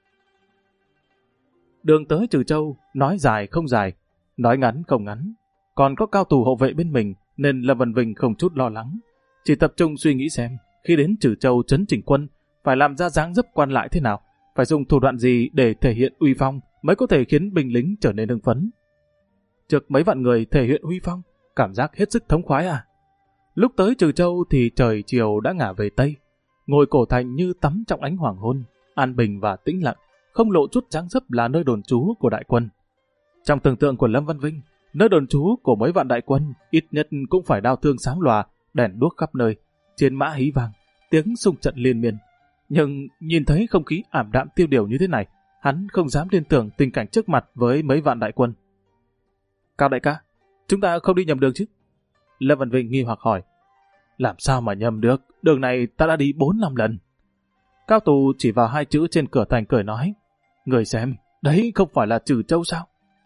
Đường tới Trừ Châu, nói dài không dài, nói ngắn không ngắn. Còn có Cao Tù hộ vệ bên mình, nên Lâm Văn Vinh không chút lo lắng. Chỉ tập trung suy nghĩ xem, khi đến Trừ Châu trấn chỉnh quân, phải làm ra dáng dấp quan lại thế nào, phải dùng thủ đoạn gì để thể hiện uy phong mới có thể khiến binh lính trở nên hưng phấn. Trước mấy vạn người thể hiện uy phong, cảm giác hết sức thống khoái à. Lúc tới Trừ Châu thì trời chiều đã ngả về Tây, ngôi cổ thành như tắm trong ánh hoàng hôn, an bình và tĩnh lặng, không lộ chút dáng dấp là nơi đồn trú của đại quân. Trong tưởng tượng của Lâm Văn Vinh, nơi đồn trú của mấy vạn đại quân ít nhất cũng phải đao thương sáng lòa, đèn đuốc khắp nơi, chiến mã hí vang, tiếng xung trận liên miên. Nhưng nhìn thấy không khí ảm đạm tiêu điều như thế này, hắn không dám liên tưởng tình cảnh trước mặt với mấy vạn đại quân. Cao đại ca, chúng ta không đi nhầm đường chứ? Lâm Văn Vinh nghi hoặc hỏi. Làm sao mà nhầm được, đường này ta đã đi 4-5 lần. Cao Tù chỉ vào 2 chữ trên cửa thành cười nói, người xem, đấy không phải là Trừ Châu sao?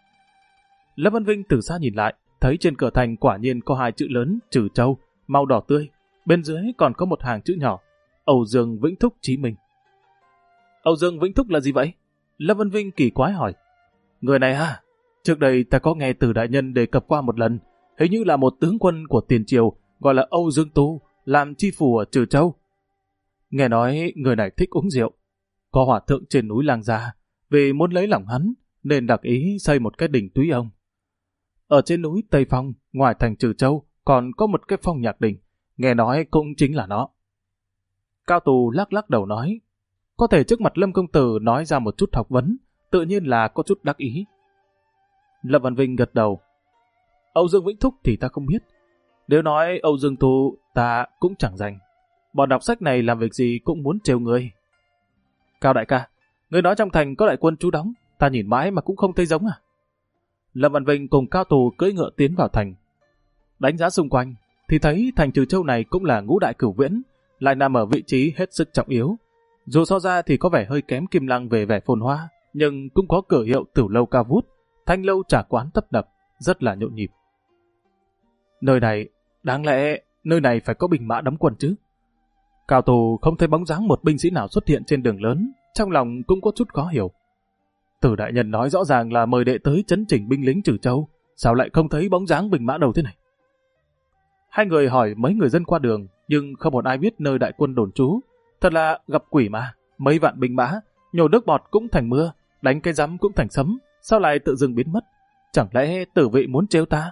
Lâm Văn Vinh từ xa nhìn lại, thấy trên cửa thành quả nhiên có 2 chữ lớn Trừ Châu, màu đỏ tươi, bên dưới còn có một hàng chữ nhỏ, Âu Dương Vĩnh Thúc Chí Minh. Âu Dương Vĩnh Thúc là gì vậy? Lâm Văn Vinh kỳ quái hỏi. Người này à? Trước đây ta có nghe Từ đại nhân đề cập qua một lần, hình như là một tướng quân của tiền triều gọi là Âu Dương Tu, làm chi phủ ở Trừ Châu. Nghe nói người này thích uống rượu. Có hòa thượng trên núi Lang Gia, vì muốn lấy lòng hắn, nên đặc ý xây một cái đình túy ông. Ở trên núi Tây Phong, ngoài thành Trừ Châu, còn có một cái phong nhạc đình, nghe nói cũng chính là nó. Cao Tù lắc lắc đầu nói, có thể trước mặt Lâm công tử nói ra một chút học vấn, tự nhiên là có chút đắc ý. Lâm Văn Vinh gật đầu. Âu Dương Vĩnh Thúc thì ta không biết. Nếu nói Âu Dương Tu, ta cũng chẳng rành. Bọn đọc sách này làm việc gì cũng muốn trêu người. Cao đại ca, người nói trong thành có đại quân trú đóng, ta nhìn mãi mà cũng không thấy giống à? Lâm Văn Vinh cùng Cao Tù cưỡi ngựa tiến vào thành. Đánh giá xung quanh, thì thấy thành Trừ Châu này cũng là ngũ đại cửu viễn, lại nằm ở vị trí hết sức trọng yếu. Dù so ra thì có vẻ hơi kém Kim Lăng về vẻ phồn hoa, nhưng cũng có cửa hiệu Tử lâu cao vút, thanh lâu trà quán tấp nập, rất là nhộn nhịp. Nơi này, đáng lẽ nơi này phải có binh mã đóng quân chứ? Cao Tù không thấy bóng dáng một binh sĩ nào xuất hiện trên đường lớn, trong lòng cũng có chút khó hiểu. Từ đại nhân nói rõ ràng là mời đệ tới chấn chỉnh binh lính Trừ Châu, sao lại không thấy bóng dáng binh mã đâu thế này? Hai người hỏi mấy người dân qua đường, nhưng không một ai biết nơi đại quân đồn trú. Thật là gặp quỷ mà, mấy vạn binh mã, nhổ nước bọt cũng thành mưa, đánh cái rắm cũng thành sấm, sao lại tự dưng biến mất? Chẳng lẽ Tử vị muốn trêu ta?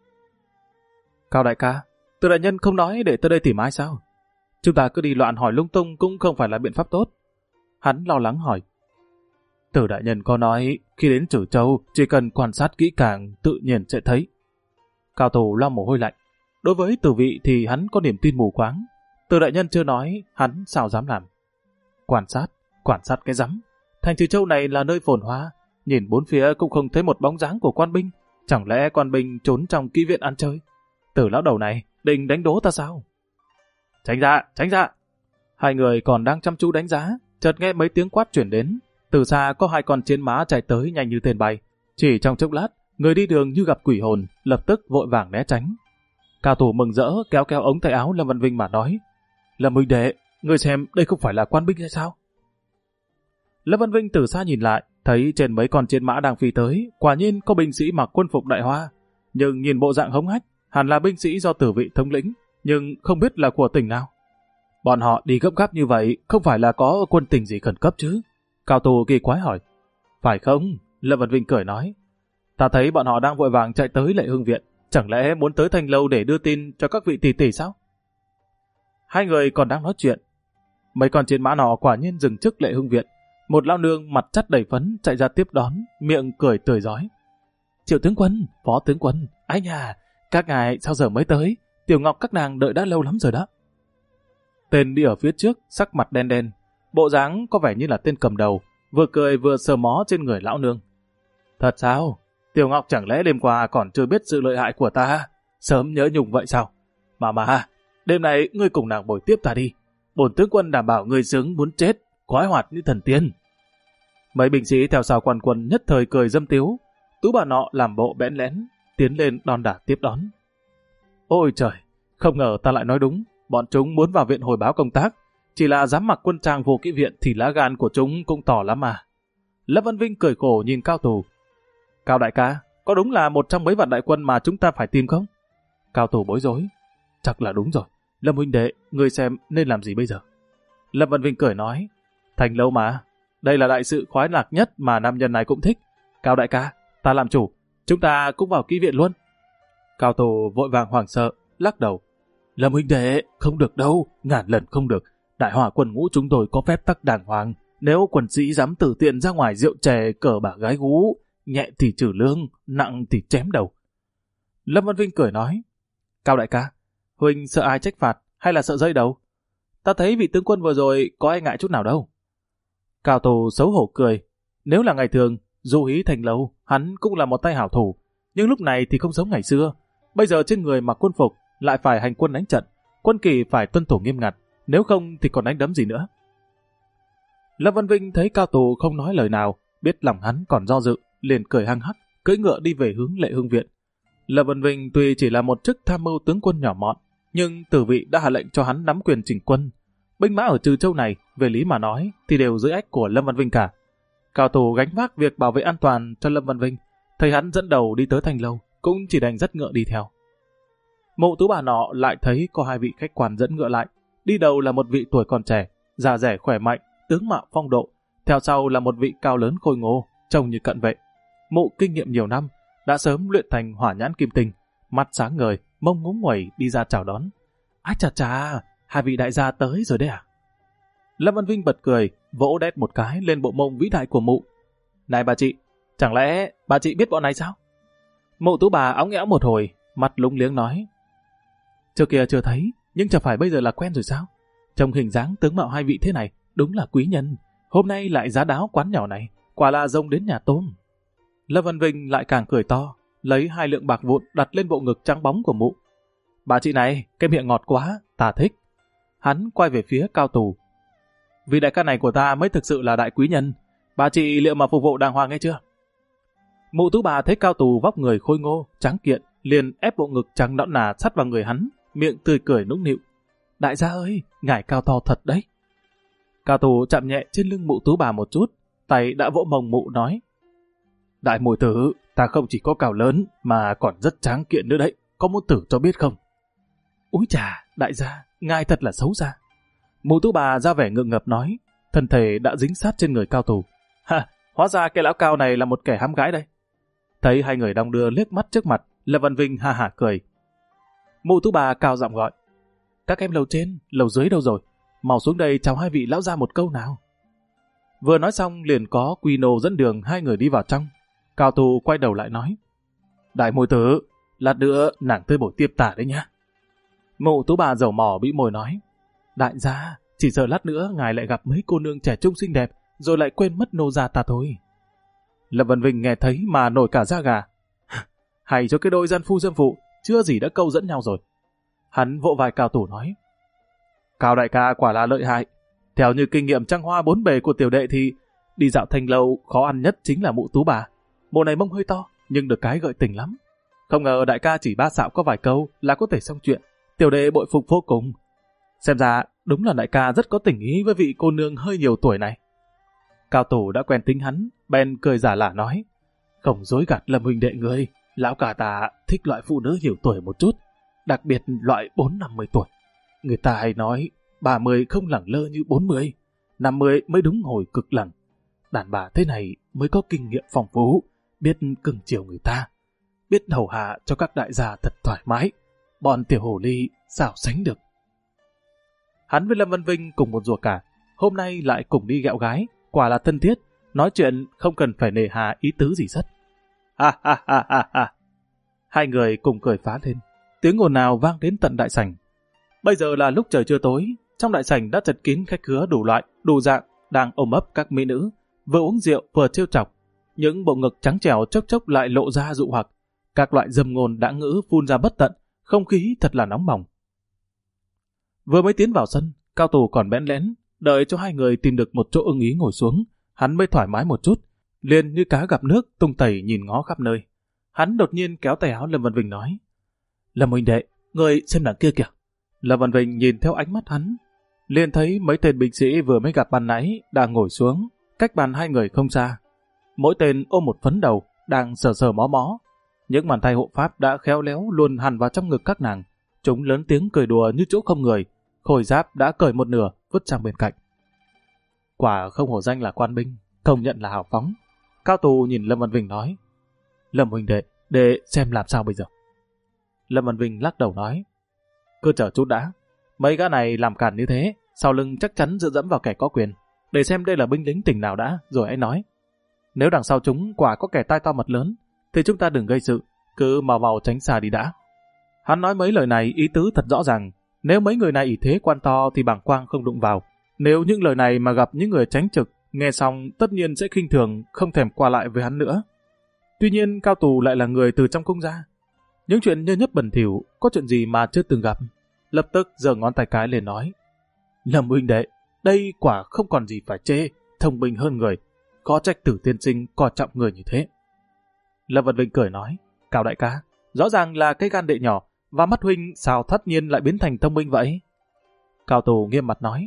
Cao đại ca, Từ đại nhân không nói để tới đây tìm ai sao? Chúng ta cứ đi loạn hỏi lung tung cũng không phải là biện pháp tốt. Hắn lo lắng hỏi. Từ đại nhân có nói, khi đến Trừ Châu, chỉ cần quan sát kỹ càng, tự nhiên sẽ thấy. Cao Tù lau mồ hôi lạnh. Đối với Tử vị thì hắn có niềm tin mù quáng. Từ đại nhân chưa nói, hắn sao dám làm. Quan sát cái rắm. Thành Trừ Châu này là nơi phồn hoa, nhìn bốn phía cũng không thấy một bóng dáng của quan binh. Chẳng lẽ quan binh trốn trong kỹ viện ăn chơi? Tử lão đầu này định đánh đố ta sao? Tránh ra, tránh ra! Hai người còn đang chăm chú đánh giá, chợt nghe mấy tiếng quát chuyển đến. Từ xa có hai con chiến mã chạy tới nhanh như tên bay. Chỉ trong chốc lát, người đi đường như gặp quỷ hồn, lập tức vội vàng né tránh. Cao thủ mừng rỡ kéo kéo ống tay áo Lâm Văn Vinh mà nói: Lâm huynh đệ, người xem đây không phải là quan binh hay sao? Lâm Văn Vinh từ xa nhìn lại, thấy trên mấy con chiến mã đang phi tới, quả nhiên có binh sĩ mặc quân phục Đại Hoa, nhưng nhìn bộ dạng hống hách, hẳn là binh sĩ do Tử Vị thống lĩnh, nhưng không biết là của tỉnh nào. Bọn họ đi gấp gáp như vậy, không phải là có quân tình gì khẩn cấp chứ? Cao thủ kỳ quái hỏi. Phải không? Lâm Văn Vinh cười nói. Ta thấy bọn họ đang vội vàng chạy tới Lệ Hưng Viện, chẳng lẽ muốn tới Thanh Lâu để đưa tin cho các vị tỷ tỷ sao? Hai người còn đang nói chuyện, mấy con chiến mã nọ quả nhiên dừng trước Lệ Hưng Viện. Một lão nương mặt chắt đầy phấn chạy ra tiếp đón, miệng cười tươi rói. Triệu tướng quân, phó tướng quân, ái nhà, các ngài sao giờ mới tới? Tiểu Ngọc các nàng đợi đã lâu lắm rồi đó. Tên đi ở phía trước, sắc mặt đen đen, bộ dáng có vẻ như là tên cầm đầu, vừa cười vừa sờ mó trên người lão nương. Thật sao? Tiểu Ngọc chẳng lẽ đêm qua còn chưa biết sự lợi hại của ta? Sớm nhớ nhung vậy sao? Mà, đêm nay ngươi cùng nàng bồi tiếp ta đi. Bổn tướng quân đảm bảo ngươi sướng muốn chết, khoái hoạt như thần tiên. Mấy binh sĩ theo sau quan quân nhất thời cười dâm tiếu. Tú bà nọ làm bộ bẽn lẽn, tiến lên đon đả tiếp đón. Ôi trời, không ngờ ta lại nói đúng. Bọn chúng muốn vào viện hồi báo công tác. Chỉ là dám mặc quân trang vô kỵ viện thì lá gan của chúng cũng tỏ lắm mà. Lâm Văn Vinh cười khổ nhìn Cao Tù. Cao đại ca, có đúng là một trong mấy vạn đại quân mà chúng ta phải tìm không? Cao Tù bối rối. Chắc là đúng rồi. Lâm huynh đệ, ngươi xem nên làm gì bây giờ? Lâm Văn Vinh cười nói. Thành Lâu mà. Đây là đại sự khoái lạc nhất mà nam nhân này cũng thích. Cao đại ca, ta làm chủ. Chúng ta cũng vào ký viện luôn. Cao Tù vội vàng hoảng sợ, lắc đầu. Lâm huynh đệ, không được đâu, ngàn lần không được. Đại hỏa quân ngũ chúng tôi có phép tắc đàng hoàng. Nếu quân sĩ dám tự tiện ra ngoài rượu chè cờ bạc gái gú, nhẹ thì trừ lương, nặng thì chém đầu. Lâm Văn Vinh cười nói. Cao đại ca, huynh sợ ai trách phạt hay là sợ dây đầu? Ta thấy vị tướng quân vừa rồi có ai ngại chút nào đâu. Cao Tù xấu hổ cười. Nếu là ngày thường, dù ý Thành Lâu, hắn cũng là một tay hảo thủ. Nhưng lúc này thì không giống ngày xưa. Bây giờ trên người mặc quân phục, lại phải hành quân đánh trận. Quân kỳ phải tuân thủ nghiêm ngặt, nếu không thì còn đánh đấm gì nữa. Lâm Văn Vinh thấy Cao Tù không nói lời nào, biết lòng hắn còn do dự, liền cười hăng hắc, cưỡi ngựa đi về hướng Lệ Hưng Viện. Lâm Văn Vinh tuy chỉ là một chức tham mưu tướng quân nhỏ mọn, nhưng Tử Vị đã hạ lệnh cho hắn nắm quyền chỉnh quân. Binh mã ở Trừ Châu này, về lý mà nói, thì đều dưới ách của Lâm Văn Vinh cả. Cao Tù gánh vác việc bảo vệ an toàn cho Lâm Văn Vinh, thấy hắn dẫn đầu đi tới Thanh Lâu, cũng chỉ đành dắt ngựa đi theo. Mụ Tú bà nọ lại thấy có hai vị khách quan dẫn ngựa lại, đi đầu là một vị tuổi còn trẻ, già dẻ khỏe mạnh, tướng mạo phong độ, theo sau là một vị cao lớn khôi ngô, trông như cận vệ. Mụ kinh nghiệm nhiều năm, đã sớm luyện thành hỏa nhãn kim tinh, mắt sáng ngời, mông ngúng nguẩy đi ra chào đón. Ái chà chà, hai vị đại gia tới rồi đấy à? Lâm Văn Vinh bật cười, vỗ đét một cái lên bộ mông vĩ đại của mụ. Này bà chị, chẳng lẽ bà chị biết bọn này sao? Mụ Tú bà óng ẽo một hồi, mặt lúng liếng nói. Trước kia chưa thấy, nhưng chẳng phải bây giờ là quen rồi sao? Trông hình dáng tướng mạo hai vị thế này, đúng là quý nhân. Hôm nay lại giá đáo quán nhỏ này, quả là rông đến nhà tôm. Lâm Văn Vinh lại càng cười to, lấy 2 lượng bạc vụn đặt lên bộ ngực trắng bóng của mụ. Bà chị này, cái miệng ngọt quá, ta thích. Hắn quay về phía Cao Tù. Vì đại ca này của ta mới thực sự là đại quý nhân. Bà chị liệu mà phục vụ đàng hoàng hay chưa? Mụ Tú bà thấy Cao Tù vóc người khôi ngô, trắng kiện, liền ép bộ ngực trắng nõn nà sát vào người hắn, miệng tươi cười nũng nịu. Đại gia ơi, ngài cao to thật đấy. Cao Tù chạm nhẹ trên lưng mụ Tú bà một chút, tay đã vỗ mông mụ nói. Đại muội tử, ta không chỉ có cao lớn mà còn rất tráng kiện nữa đấy, có muốn thử cho biết không? Úi chà, đại gia, ngài thật là xấu xa. Mụ Tú bà ra vẻ ngượng ngập nói, thân thể đã dính sát trên người Cao Tù. Ha, hóa ra cái lão Cao này là một kẻ hám gái đây. Thấy hai người đong đưa liếc mắt trước mặt, Lâm Văn Vinh ha hả cười. Mụ Tú bà cao giọng gọi. Các em lầu trên, lầu dưới đâu rồi? Mau xuống đây chào hai vị lão gia một câu nào. Vừa nói xong liền có Quy Nô dẫn đường hai người đi vào trong. Cao Tù quay đầu lại nói. Đại muội tử, lát nữa nàng tới buổi tiếp tả đấy nhá. Mụ Tú bà dầu mỏ bĩ môi nói. Đại gia, chỉ sợ lát nữa ngài lại gặp mấy cô nương trẻ trung xinh đẹp, rồi lại quên mất nô gia ta thôi. Lâm Văn Vinh nghe thấy mà nổi cả da gà. Hay cho cái đôi gian phu dâm phụ, chưa gì đã câu dẫn nhau rồi. Hắn vỗ vai Cao Tù nói, Cao đại ca quả là lợi hại. Theo như kinh nghiệm trăng hoa bốn bề của tiểu đệ thì đi dạo Thanh Lâu khó ăn nhất chính là mụ Tú Bà. Mụ này mông hơi to, nhưng được cái gợi tình lắm. Không ngờ đại ca chỉ ba xạo có vài câu là có thể xong chuyện. Tiểu đệ bội phục vô cùng. Xem ra đúng là đại ca rất có tình ý với vị cô nương hơi nhiều tuổi này. Cao Tù đã quen tính hắn, bèn cười giả lả nói, không dối gạt Lâm huynh đệ người, lão cả ta thích loại phụ nữ nhiều tuổi một chút, đặc biệt loại 4-50 tuổi. Người ta hay nói 30 không lẳng lơ như 40, 50 mới đúng hồi cực lẳng. Đàn bà thế này mới có kinh nghiệm phong phú, biết cưng chiều người ta, biết hầu hạ cho các đại gia thật thoải mái. Bọn tiểu hồ ly sao sánh được. Hắn với Lâm Văn Vinh cùng một ruột cả, hôm nay lại cùng đi ghẹo gái, quả là thân thiết, nói chuyện không cần phải nề hà ý tứ gì rất. Ha ha ha ha ha. Hai người cùng cười phá lên, tiếng ồn ào vang đến tận đại sảnh. Bây giờ là lúc trời chưa tối, trong đại sảnh đã chật kín khách khứa đủ loại, đủ dạng, đang ôm ấp các mỹ nữ, vừa uống rượu vừa trêu chọc. Những bộ ngực trắng trẻo chốc chốc lại lộ ra dụ hoặc, các loại dâm ngôn đã ngữ phun ra bất tận, không khí thật là nóng bỏng. Vừa mới tiến vào sân, Cao Tù còn bẽn lẽn, đợi cho hai người tìm được một chỗ ưng ý ngồi xuống, hắn mới thoải mái một chút, liền như cá gặp nước tung tẩy nhìn ngó khắp nơi. Hắn đột nhiên kéo tay áo Lâm Văn Vinh nói, Lâm huynh đệ, người xem đằng kia kìa. Lâm Văn Vinh nhìn theo ánh mắt hắn, liền thấy mấy tên binh sĩ vừa mới gặp ban nãy đang ngồi xuống, cách bàn hai người không xa. Mỗi tên ôm một phấn đầu, đang sờ sờ mó mó. Những bàn tay hộ pháp đã khéo léo luồn hẳn vào trong ngực các nàng. Chúng lớn tiếng cười đùa như chỗ không người. Khôi giáp đã cởi một nửa, vứt sang bên cạnh. Quả không hổ danh là quan binh, công nhận là hào phóng. Cao Tù nhìn Lâm Văn Vinh nói, Lâm huynh đệ, để xem làm sao bây giờ. Lâm Văn Vinh lắc đầu nói, cứ chờ chút đã. Mấy gã này làm cản như thế, sau lưng chắc chắn dựa dẫm vào kẻ có quyền. Để xem đây là binh lính tỉnh nào đã, rồi hãy nói. Nếu đằng sau chúng quả có kẻ tai to mặt lớn, thì chúng ta đừng gây sự, cứ mau mau tránh xa đi đã. Hắn nói mấy lời này ý tứ thật rõ ràng. Nếu mấy người này ỷ thế quan to thì bảng quang không đụng vào. Nếu những lời này mà gặp những người tránh trực, nghe xong tất nhiên sẽ khinh thường, không thèm qua lại với hắn nữa. Tuy nhiên Cao Tù lại là người từ trong cung ra. Những chuyện nhơ nhấp bẩn thỉu, có chuyện gì mà chưa từng gặp. Lập tức giơ ngón tay cái lên nói, Lâm huynh đệ, đây quả không còn gì phải chê, thông minh hơn người. Có trách Tử tiên sinh coi trọng người như thế. Lâm Văn Vinh cười nói, Cao đại ca, rõ ràng là cái gan đệ nhỏ, và mắt huynh sao thất nhiên lại biến thành thông minh vậy? Cao Tù nghiêm mặt nói,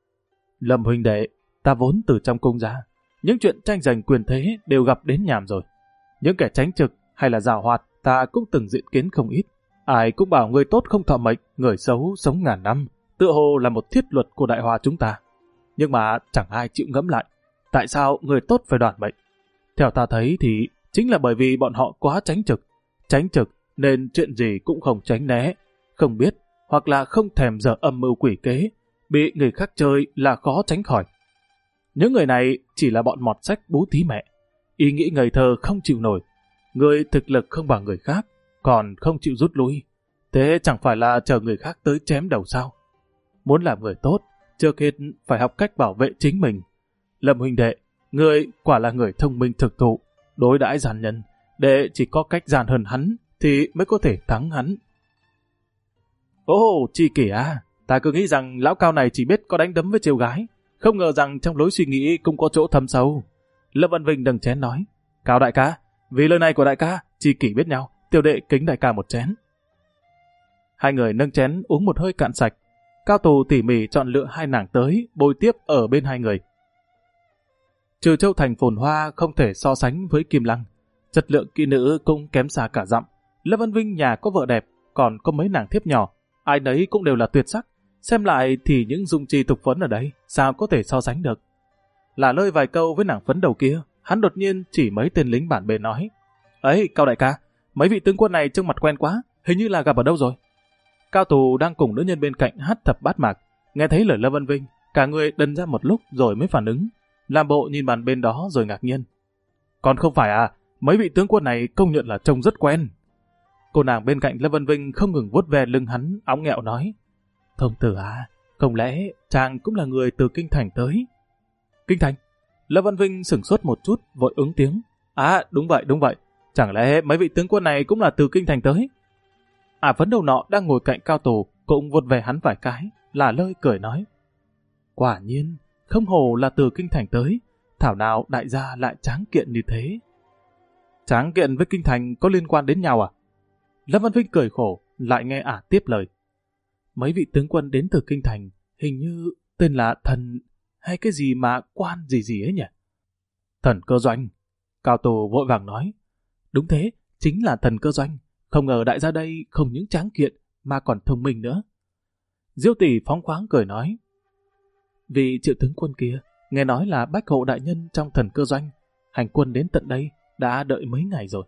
Lâm huynh đệ, ta vốn từ trong cung ra, những chuyện tranh giành quyền thế đều gặp đến nhàm rồi. Những kẻ tránh trực hay là giảo hoạt ta cũng từng diện kiến không ít. Ai cũng bảo người tốt không thọ mệnh, người xấu sống ngàn năm, tựa hồ là một thiết luật của Đại Hoa chúng ta. Nhưng mà chẳng ai chịu ngẫm lại, tại sao người tốt phải đoản mệnh? Theo ta thấy thì chính là bởi vì bọn họ quá tránh trực nên chuyện gì cũng không tránh né, không biết hoặc là không thèm dở âm mưu quỷ kế, bị người khác chơi là khó tránh khỏi. Những người này chỉ là bọn mọt sách bú tí mẹ, ý nghĩ ngây thơ không chịu nổi. Người thực lực không bằng người khác, còn không chịu rút lui, thế chẳng phải là chờ người khác tới chém đầu sao? Muốn làm người tốt, trước hết phải học cách bảo vệ chính mình. Lâm huynh đệ, người quả là người thông minh thực thụ, đối đãi gian nhân, để chỉ có cách gian hơn hắn thì mới có thể thắng hắn. Ồ, chi kỷ à, ta cứ nghĩ rằng lão Cao này chỉ biết có đánh đấm với trêu gái, không ngờ rằng trong lối suy nghĩ cũng có chỗ thâm sâu. Lâm Văn Vinh đằng chén nói, Cao đại ca, vì lời này của đại ca, chi kỷ biết nhau, tiểu đệ kính đại ca một chén. Hai người nâng chén uống một hơi cạn sạch. Cao Tù tỉ mỉ chọn lựa hai nàng tới, bồi tiếp ở bên hai người. Trừ Châu Thành phồn hoa không thể so sánh với Kim Lăng, chất lượng kỹ nữ cũng kém xa cả dặm. Lâm Văn Vinh nhà có vợ đẹp, còn có mấy nàng thiếp nhỏ, ai nấy cũng đều là tuyệt sắc. Xem lại thì những dung chi tục phấn ở đây, sao có thể so sánh được. Lả lơi vài câu với nàng phấn đầu kia, hắn đột nhiên chỉ mấy tên lính bản bề nói, ấy, Cao đại ca, mấy vị tướng quân này trông mặt quen quá, hình như là gặp ở đâu rồi. Cao Tù đang cùng nữ nhân bên cạnh hát thập bát mạc, nghe thấy lời Lâm Văn Vinh, cả người đần ra một lúc rồi mới phản ứng, làm bộ nhìn bàn bên đó rồi ngạc nhiên. Còn không phải à, mấy vị tướng quân này công nhận là trông rất quen. Cô nàng bên cạnh Lâm Văn Vinh không ngừng vuốt ve lưng hắn, óng nghẹo nói, Thông tử à, không lẽ chàng cũng là người từ Kinh Thành tới? Kinh Thành? Lâm Văn Vinh sửng sốt một chút, vội ứng tiếng, đúng vậy, chẳng lẽ mấy vị tướng quân này cũng là từ Kinh Thành tới? Ả phấn đầu nọ đang ngồi cạnh Cao Tù cũng vuốt về hắn vài cái, là lơi cười nói. Quả nhiên, không hồ là từ kinh thành tới, thảo nào đại gia lại tráng kiện như thế. Tráng kiện với kinh thành có liên quan đến nhau à? Lâm Văn Vinh cười khổ, lại nghe Ả tiếp lời. Mấy vị tướng quân đến từ kinh thành, hình như tên là thần hay cái gì mà quan gì ấy nhỉ? Thần Cơ Doanh. Cao Tù vội vàng nói. Đúng thế, chính là thần Cơ Doanh. Không ngờ đại gia đây không những tráng kiện mà còn thông minh nữa. Diêu Tỷ phóng khoáng cười nói. Vị triệu tướng quân kia, nghe nói là bách hộ đại nhân trong thần Cơ Doanh, hành quân đến tận đây, đã đợi mấy ngày rồi.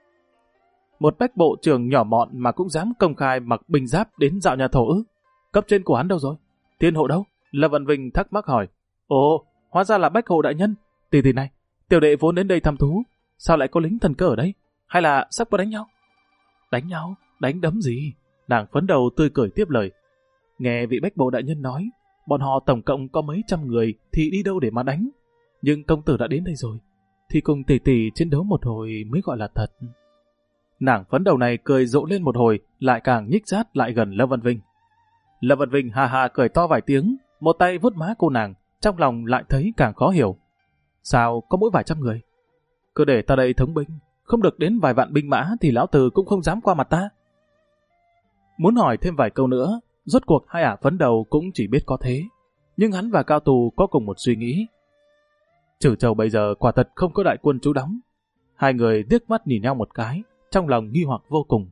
Một bách bộ trưởng nhỏ mọn mà cũng dám công khai mặc binh giáp đến dạo nhà thổ ư? Cấp trên của hắn đâu rồi? Tiên hộ đâu? Lâm Văn Vinh thắc mắc hỏi. Ồ, hóa ra là bách hộ đại nhân. Tỷ này, tiểu đệ vốn đến đây thăm thú, sao lại có lính thần cơ ở đây? Hay là sắp có đánh nhau? Đánh nhau? Đánh đấm gì? Nàng phấn đầu tươi cười tiếp lời. Nghe vị bách bộ đại nhân nói, bọn họ tổng cộng có mấy trăm người thì đi đâu để mà đánh. Nhưng công tử đã đến đây rồi, thì cùng tỷ chiến đấu một hồi mới gọi là thật. Nàng phấn đầu này cười rộ lên một hồi, lại càng nhích sát lại gần Lâm Văn Vinh. Lâm Văn Vinh hà hà cười to vài tiếng, một tay vuốt má cô nàng, trong lòng lại thấy càng khó hiểu. Sao có mỗi vài trăm người? Cứ để ta đây thống binh, không được đến vài vạn binh mã thì lão tử cũng không dám qua mặt ta. Muốn hỏi thêm vài câu nữa, rốt cuộc hai ả phấn đầu cũng chỉ biết có thế. Nhưng hắn và Cao Tù có cùng một suy nghĩ. Trử Châu bây giờ quả thật không có đại quân trú đóng. Hai người liếc mắt nhìn nhau một cái, trong lòng nghi hoặc vô cùng.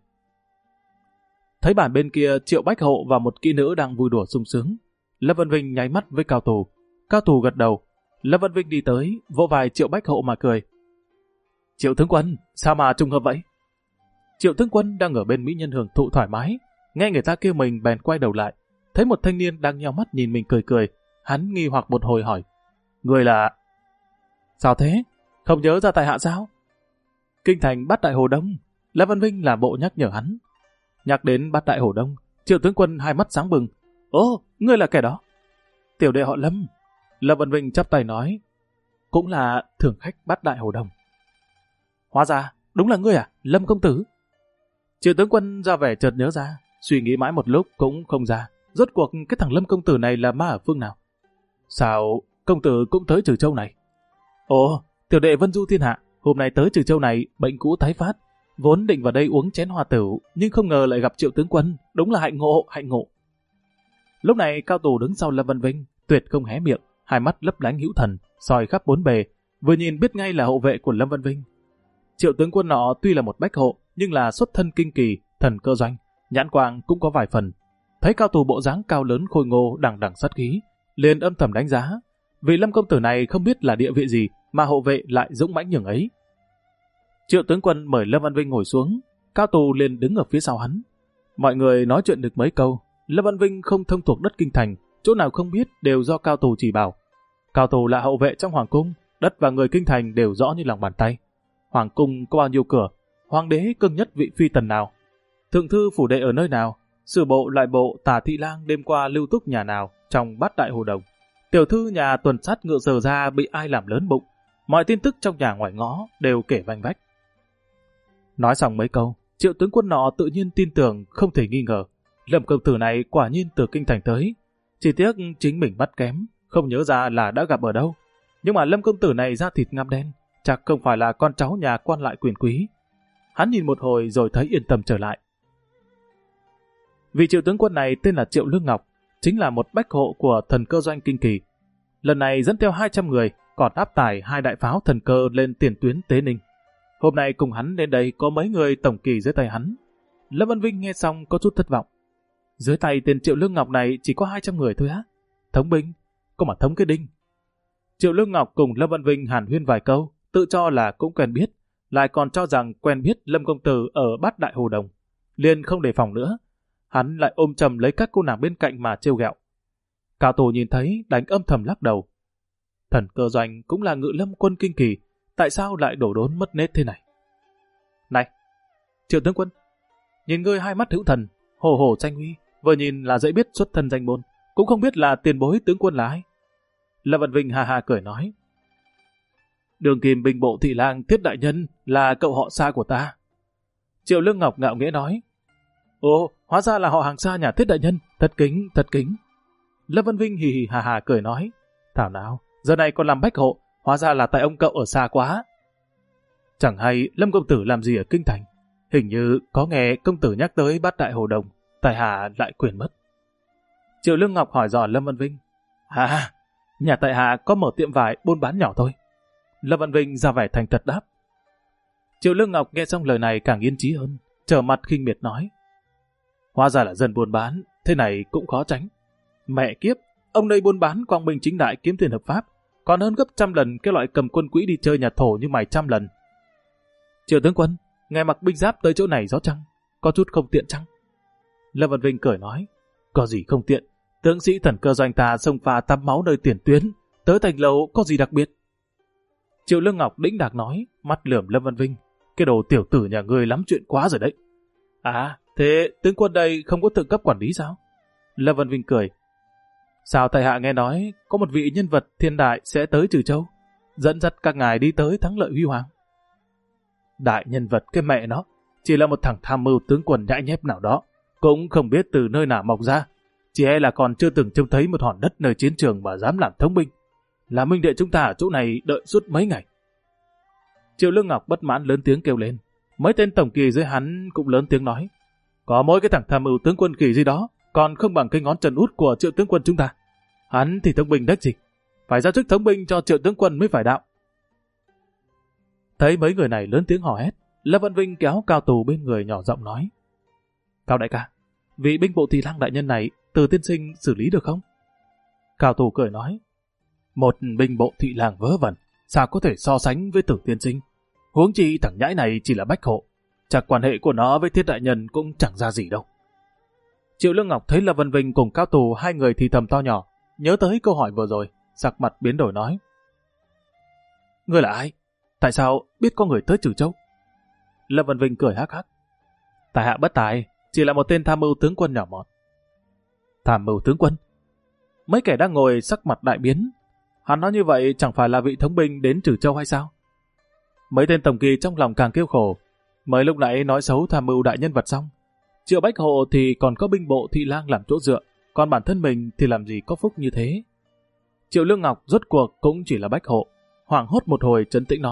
Thấy bàn bên kia Triệu Bách Hộ và một kỹ nữ đang vui đùa sung sướng. Lâm Văn Vinh nháy mắt với Cao Tù. Cao Tù gật đầu. Lâm Văn Vinh đi tới, vỗ vai Triệu Bách Hộ mà cười. Triệu tướng quân, sao mà trùng hợp vậy? Triệu tướng quân đang ở bên mỹ nhân hưởng thụ thoải mái, nghe người ta kêu mình bèn quay đầu lại, thấy một thanh niên đang nheo mắt nhìn mình cười cười. Hắn nghi hoặc một hồi hỏi. Người là... Sao thế? Không nhớ ra tại hạ sao? Kinh thành Bát Đại Hồ Đông. Lâm Văn Vinh làm bộ nhắc nhở hắn. Nhắc đến Bát Đại Hồ Đông, Triệu tướng quân hai mắt sáng bừng. Ồ, ngươi là kẻ đó. Tiểu đệ họ Lâm. Lâm Văn Vinh chắp tay nói. Cũng là thưởng khách Bát Đại Hồ Đông. Hóa ra, đúng là ngươi à, Lâm công tử? Triệu tướng quân ra vẻ chợt nhớ ra, suy nghĩ mãi một lúc cũng không ra. Rốt cuộc cái thằng Lâm công tử này là ma ở phương nào? Sao công tử cũng tới Trừ Châu này? Ồ, tiểu đệ vân du thiên hạ, hôm nay tới Trừ Châu này bệnh cũ tái phát, vốn định vào đây uống chén hoa tửu, nhưng không ngờ lại gặp Triệu tướng quân, đúng là hạnh ngộ, hạnh ngộ. Lúc này Cao Tù đứng sau Lâm Văn Vinh, tuyệt không hé miệng, hai mắt lấp lánh hữu thần, soi khắp bốn bề, vừa nhìn biết ngay là hậu vệ của Lâm Văn Vinh. Triệu tướng quân nọ tuy là một bách hộ, nhưng là xuất thân kinh kỳ, thần cơ doanh, nhãn quang cũng có vài phần. Thấy Cao Tù bộ dáng cao lớn khôi ngô, đằng đằng sát khí, liền âm thầm đánh giá, vì Lâm công tử này không biết là địa vị gì mà hộ vệ lại dũng mãnh nhường ấy. Triệu tướng quân mời Lâm Văn Vinh ngồi xuống, Cao Tù liền đứng ở phía sau hắn. Mọi người nói chuyện được mấy câu, Lâm Văn Vinh không thông thuộc đất kinh thành, chỗ nào không biết đều do Cao Tù chỉ bảo. Cao Tù là hậu vệ trong hoàng cung, đất và người kinh thành đều rõ như lòng bàn tay. Hoàng cung có bao nhiêu cửa, hoàng đế cưng nhất vị phi tần nào, thượng thư phủ đệ ở nơi nào, sử bộ lại bộ tả thị lang đêm qua lưu túc nhà nào trong Bát Đại Hồ Đồng, tiểu thư nhà tuần sát ngựa sờ ra bị ai làm lớn bụng, mọi tin tức trong nhà ngoài ngõ đều kể vanh vách. Nói xong mấy câu, Triệu tướng quân nọ tự nhiên tin tưởng không thể nghi ngờ, Lâm công tử này quả nhiên từ kinh thành tới, chỉ tiếc chính mình bắt kém, không nhớ ra là đã gặp ở đâu. Nhưng mà Lâm công tử này da thịt ngăm đen, chắc không phải là con cháu nhà quan lại quyền quý. Hắn nhìn một hồi rồi thấy yên tâm trở lại. Vị Triệu tướng quân này tên là Triệu Lương Ngọc, chính là một bách hộ của thần cơ doanh kinh kỳ. Lần này dẫn theo 200 người, còn áp tải 2 đại pháo thần cơ lên tiền tuyến Tế Ninh. Hôm nay cùng hắn đến đây có mấy người tổng kỳ dưới tay hắn. Lâm Văn Vinh nghe xong có chút thất vọng. Dưới tay tên Triệu Lương Ngọc này chỉ có 200 người thôi á? Thống binh? Có mà thống cái đinh. Triệu Lương Ngọc cùng Lâm Văn Vinh hàn huyên vài câu, tự cho là cũng quen biết, lại còn cho rằng quen biết Lâm công tử ở Bát Đại Hồ Đồng. Liền không đề phòng nữa, hắn lại ôm chầm lấy các cô nàng bên cạnh mà trêu ghẹo. Cao Tù nhìn thấy đánh âm thầm lắc đầu. Thần cơ doanh cũng là ngự lâm quân kinh kỳ, tại sao lại đổ đốn mất nết thế này? Này, Triệu tướng quân, nhìn ngươi hai mắt hữu thần, hồ hồ tranh uy, vừa nhìn là dễ biết xuất thân danh môn, cũng không biết là tiền bối tướng quân là ai. Lâm Văn Vinh hà hà cười nói. Đường kim binh bộ thị lang Thiết đại nhân là cậu họ xa của ta. Triệu Lương Ngọc ngạo nghễ nói. Ồ, hóa ra là họ hàng xa nhà Thiết đại nhân, thật kính, thật kính. Lâm Văn Vinh hì hì hà hà cười nói, thảo nào, giờ này còn làm bách hộ, hóa ra là tại ông cậu ở xa quá. Chẳng hay Lâm công tử làm gì ở kinh thành, hình như có nghe công tử nhắc tới Bát Đại Hồ Đồng, tại hạ lại quên mất. Triệu Lương Ngọc hỏi dò Lâm Văn Vinh, nhà tại hạ có mở tiệm vải buôn bán nhỏ thôi. Lâm Văn Vinh ra vẻ thành thật đáp. Triệu Lương Ngọc nghe xong lời này càng yên chí hơn, trở mặt khinh miệt nói, hóa ra là dân buôn bán, thế này cũng khó tránh. Mẹ kiếp, ông đây buôn bán quang minh chính đại kiếm tiền hợp pháp, còn hơn gấp 100 lần cái loại cầm quân quỹ đi chơi nhà thổ như mày 100 lần. Triệu tướng quân, ngài mặc binh giáp tới chỗ này gió chăng? Có chút không tiện chăng? Lâm Văn Vinh cười nói, có gì không tiện, tướng sĩ thần cơ doanh ta xông pha tắm máu nơi tiền tuyến, tới thành lầu có gì đặc biệt? Triệu Lương Ngọc đĩnh đạc nói, mắt lườm Lâm Văn Vinh, cái đồ tiểu tử nhà ngươi lắm chuyện quá rồi đấy. Thế tướng quân đây không có thượng cấp quản lý sao? Lâm Văn Vinh cười, sao tại hạ nghe nói có một vị nhân vật thiên đại sẽ tới Trừ Châu, dẫn dắt các ngài đi tới thắng lợi huy hoàng. Đại nhân vật cái mẹ nó, chỉ là một thằng tham mưu tướng quân nhãi nhép nào đó, cũng không biết từ nơi nào mọc ra, chỉ e là còn chưa từng trông thấy một hòn đất nơi chiến trường mà dám làm thống binh. Là minh đệ chúng ta ở chỗ này đợi suốt mấy ngày. Triệu Lương Ngọc bất mãn lớn tiếng kêu lên, mấy tên tổng kỳ dưới hắn cũng lớn tiếng nói, có mỗi cái thằng tham mưu tướng quân kỳ gì đó, còn không bằng cái ngón chân út của Triệu tướng quân chúng ta. Hắn thì thống binh đắc dịch, phải ra chức thống binh cho Triệu tướng quân mới phải đạo. Thấy mấy người này lớn tiếng hò hét, Lâm Văn Vinh kéo Cao Tù bên người nhỏ giọng nói, Cao đại ca, vị binh bộ Thị Lang đại nhân này Từ tiên sinh xử lý được không? Cao Tù cười nói, một binh bộ Thị Lang vớ vẩn, sao có thể so sánh với Từ tiên sinh? Huống chi thằng nhãi này chỉ là bách hộ, chắc quan hệ của nó với Thiết đại nhân cũng chẳng ra gì đâu. Triệu Lương Ngọc thấy Lâm Văn Vinh cùng Cao Tù hai người thì thầm to nhỏ, nhớ tới câu hỏi vừa rồi, sắc mặt biến đổi nói, ngươi là ai? Tại sao biết có người tới Trừ Châu? Lâm Văn Vinh cười hắc hắc, tại hạ bất tài, chỉ là một tên tham mưu tướng quân nhỏ mọn. Tham mưu tướng quân? Mấy kẻ đang ngồi sắc mặt đại biến, hắn nói như vậy chẳng phải là vị thống binh đến Trừ Châu hay sao? Mấy tên tổng kỳ trong lòng càng kêu khổ, mới lúc nãy nói xấu tham mưu đại nhân vật xong, Triệu bách hộ thì còn có binh bộ Thị Lang làm chỗ dựa, còn bản thân mình thì làm gì có phúc như thế. Triệu Lương Ngọc rốt cuộc cũng chỉ là bách hộ, hoảng hốt một hồi trấn tĩnh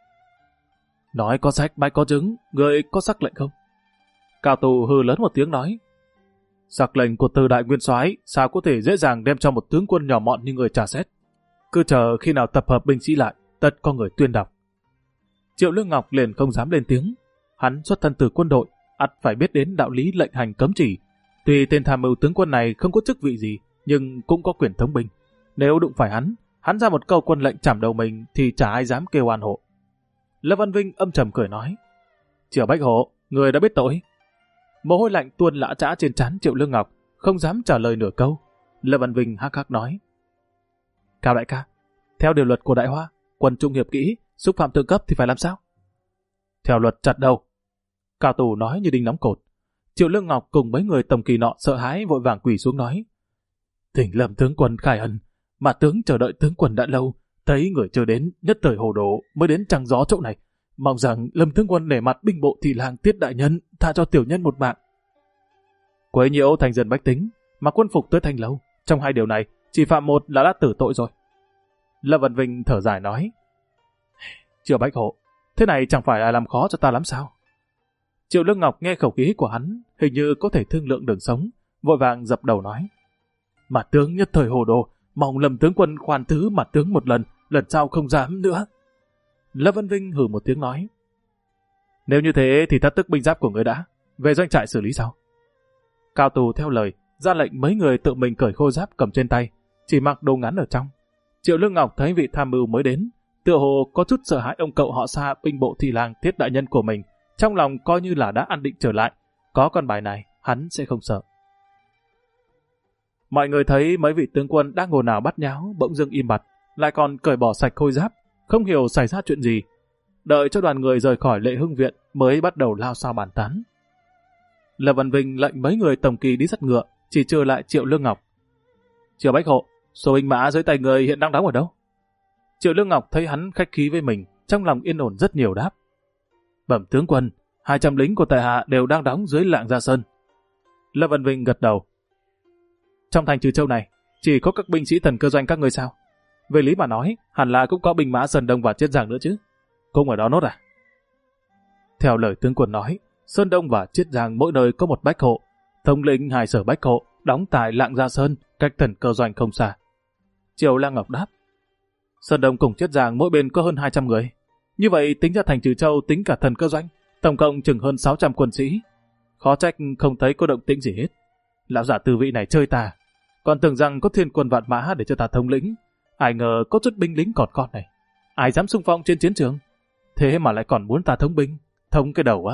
nói có sách bách có chứng, người có sắc lệnh không? Cao Tù hừ lớn một tiếng nói, sắc lệnh của Từ đại nguyên soái sao có thể dễ dàng đem cho một tướng quân nhỏ mọn như người trả xét. Cứ chờ khi nào tập hợp binh sĩ lại, tất có người tuyên đọc. Triệu Lương Ngọc liền không dám lên tiếng, hắn xuất thân từ quân đội, ắt phải biết đến đạo lý lệnh hành cấm chỉ. Tuy tên tham mưu tướng quân này không có chức vị gì, nhưng cũng có quyền thống binh. Nếu đụng phải hắn ra một câu quân lệnh chảm đầu mình thì chả ai dám kêu oan hộ. Lâm Văn Vinh âm trầm cười nói, Triệu bách hộ, người đã biết tội. Mồ hôi lạnh tuôn lã chã trên trán Triệu Lương Ngọc, không dám trả lời nửa câu. Lâm Văn Vinh hắc hắc nói, Cao đại ca, theo điều luật của Đại Hoa, quân trung hiệp kỹ, xúc phạm thượng cấp thì phải làm sao? Theo luật chặt đầu. Cao Tù nói như đinh nóng cột. Triệu Lương Ngọc cùng mấy người tổng kỳ nọ sợ hãi vội vàng quỳ xuống nói, thỉnh Lâm tướng quân khai ân, mà tướng chờ đợi tướng quân đã lâu, thấy người chưa đến, nhất thời hồ đồ mới đến trăng gió chỗ này. Mong rằng Lâm tướng quân nể mặt binh bộ Thị Lang Tiết đại nhân, tha cho tiểu nhân một mạng. Quấy nhiễu thành dân bách tính, mà quân phục tới thanh lâu, trong hai điều này chỉ phạm một là đã tử tội rồi. Lâm Văn Vinh thở dài nói, Triệu bách hộ, thế này chẳng phải là làm khó cho ta lắm sao? Triệu Lương Ngọc nghe khẩu khí của hắn, hình như có thể thương lượng đường sống, vội vàng dập đầu nói, mà tướng nhất thời hồ đồ, mong Lâm tướng quân khoan thứ mặt tướng một lần sau không dám nữa. Lâm Văn Vinh hừ một tiếng nói, nếu như thế thì thắt tức binh giáp của người đã, về doanh trại xử lý sao? Cao Tù theo lời, ra lệnh mấy người tự mình cởi khôi giáp cầm trên tay, chỉ mặc đồ ngắn ở trong. Triệu Lương Ngọc thấy vị tham mưu mới đến, tựa hồ có chút sợ hãi ông cậu họ xa binh bộ Thị Lang Tiết đại nhân của mình, trong lòng coi như là đã an định trở lại, có con bài này hắn sẽ không sợ. Mọi người thấy mấy vị tướng quân đang ngồi nào bắt nháo bỗng dưng im bặt, lại còn cởi bỏ sạch khôi giáp, không hiểu xảy ra chuyện gì. Đợi cho đoàn người rời khỏi Lệ Hưng viện mới bắt đầu lao xao bàn tán. Lâm Văn Vinh lệnh mấy người tổng kỳ đi dắt ngựa, chỉ trừ lại Triệu Lương Ngọc. Triệu bách hộ, số binh mã dưới tay người hiện đang đóng ở đâu? Triệu Lương Ngọc thấy hắn khách khí với mình, trong lòng yên ổn rất nhiều đáp, bẩm tướng quân, 200 lính của tại hạ đều đang đóng dưới Lạng Gia Sơn. Lâm Văn Vinh gật đầu. Trong thành Trừ Châu này, chỉ có các binh sĩ thần cơ doanh các ngươi sao? Về lý mà nói, hẳn là cũng có binh mã Sơn Đông và Chiết Giang nữa chứ. Cũng ở đó nốt à? Theo lời tướng quân nói, Sơn Đông và Chiết Giang mỗi nơi có một bách hộ. Thống lĩnh hai sở bách hộ đóng tại Lạng Gia Sơn, cách thần cơ doanh không xa. Triều Lang Ngọc đáp. Sơn Đông cùng Chiết Giang mỗi bên có hơn 200 người. Như vậy tính ra thành Trừ Châu tính cả thần cơ doanh, tổng cộng chừng hơn 600 quân sĩ. Khó trách không thấy có động tĩnh gì hết. Lão giả tư vị này chơi ta, còn tưởng rằng có thiên quân vạn mã để cho ta thống lĩnh. Ai ngờ có chút binh lính cọt con này. Ai dám xung phong trên chiến trường? Thế mà lại còn muốn ta thống binh, thống cái đầu á.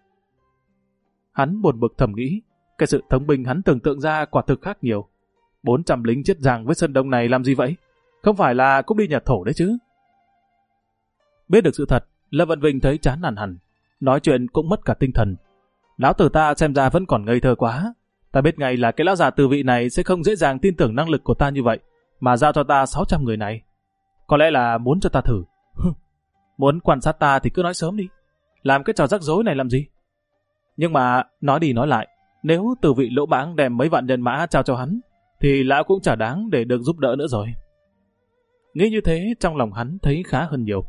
Hắn buồn bực thầm nghĩ, cái sự thống binh hắn tưởng tượng ra quả thực khác nhiều. 400 lính Chiết Giang với Sơn Đông này làm gì vậy? Không phải là cũng đi nhà thổ đấy chứ? Biết được sự thật, Lâm Văn Vinh thấy chán nản hẳn, nói chuyện cũng mất cả tinh thần. Lão tử ta xem ra vẫn còn ngây thơ quá. Ta biết ngay là cái lão già tư vị này sẽ không dễ dàng tin tưởng năng lực của ta như vậy, mà giao cho ta 600 người này. Có lẽ là muốn cho ta thử. Muốn quan sát ta thì cứ nói sớm đi. Làm cái trò rắc rối này làm gì? Nhưng mà nói đi nói lại, nếu từ vị lỗ bãng đem mấy vạn nhân mã trao cho hắn, thì lão cũng chả đáng để được giúp đỡ nữa rồi. Nghĩ như thế, trong lòng hắn thấy khá hơn nhiều.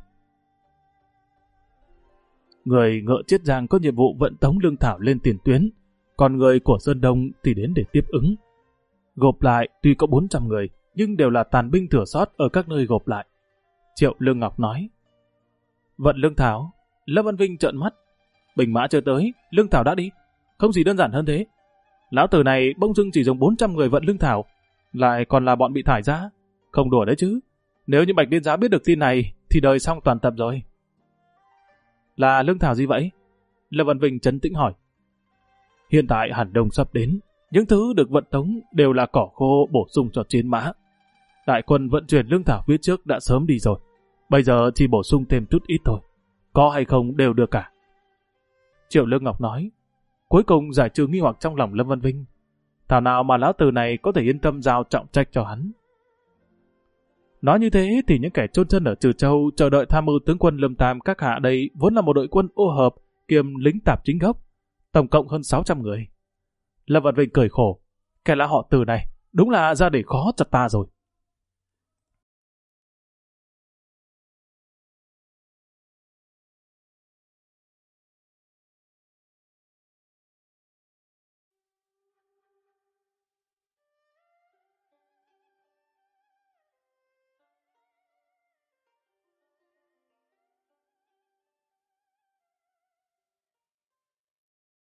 Người Ngựa Chiết Giang có nhiệm vụ vận tống lương thảo lên tiền tuyến, còn người của Sơn Đông thì đến để tiếp ứng. Gộp lại tuy có 400 người, nhưng đều là tàn binh thừa sót ở các nơi gộp lại. Triệu Lương Ngọc nói. Vận lương thảo? Lâm Văn Vinh trợn mắt. Binh mã chưa tới, lương thảo đã đi. Không gì đơn giản hơn thế. Lão tử này bỗng dưng chỉ dùng 400 người vận lương thảo, lại còn là bọn bị thải ra. Không đùa đấy chứ. Nếu như Bạch Liên Giá biết được tin này, thì đời xong toàn tập rồi. Là lương thảo gì vậy? Lâm Văn Vinh trấn tĩnh hỏi. Hiện tại Hàn Đông sắp đến, những thứ được vận tống đều là cỏ khô bổ sung cho chiến mã. Đại quân vận chuyển lương thảo phía trước đã sớm đi rồi, bây giờ chỉ bổ sung thêm chút ít thôi, có hay không đều được cả. Triệu Lương Ngọc nói, cuối cùng giải trừ nghi hoặc trong lòng Lâm Văn Vinh. Thảo nào mà lão tử này có thể yên tâm giao trọng trách cho hắn. Nói như thế thì những kẻ chôn chân ở Trừ Châu chờ đợi tham mưu tướng quân Lâm Tam các hạ đây vốn là một đội quân ô hợp kiêm lính tạp chính gốc, tổng cộng hơn 600 người. Lâm Văn Vinh cười khổ, kẻ là họ Từ này đúng là ra để khó chặt ta rồi.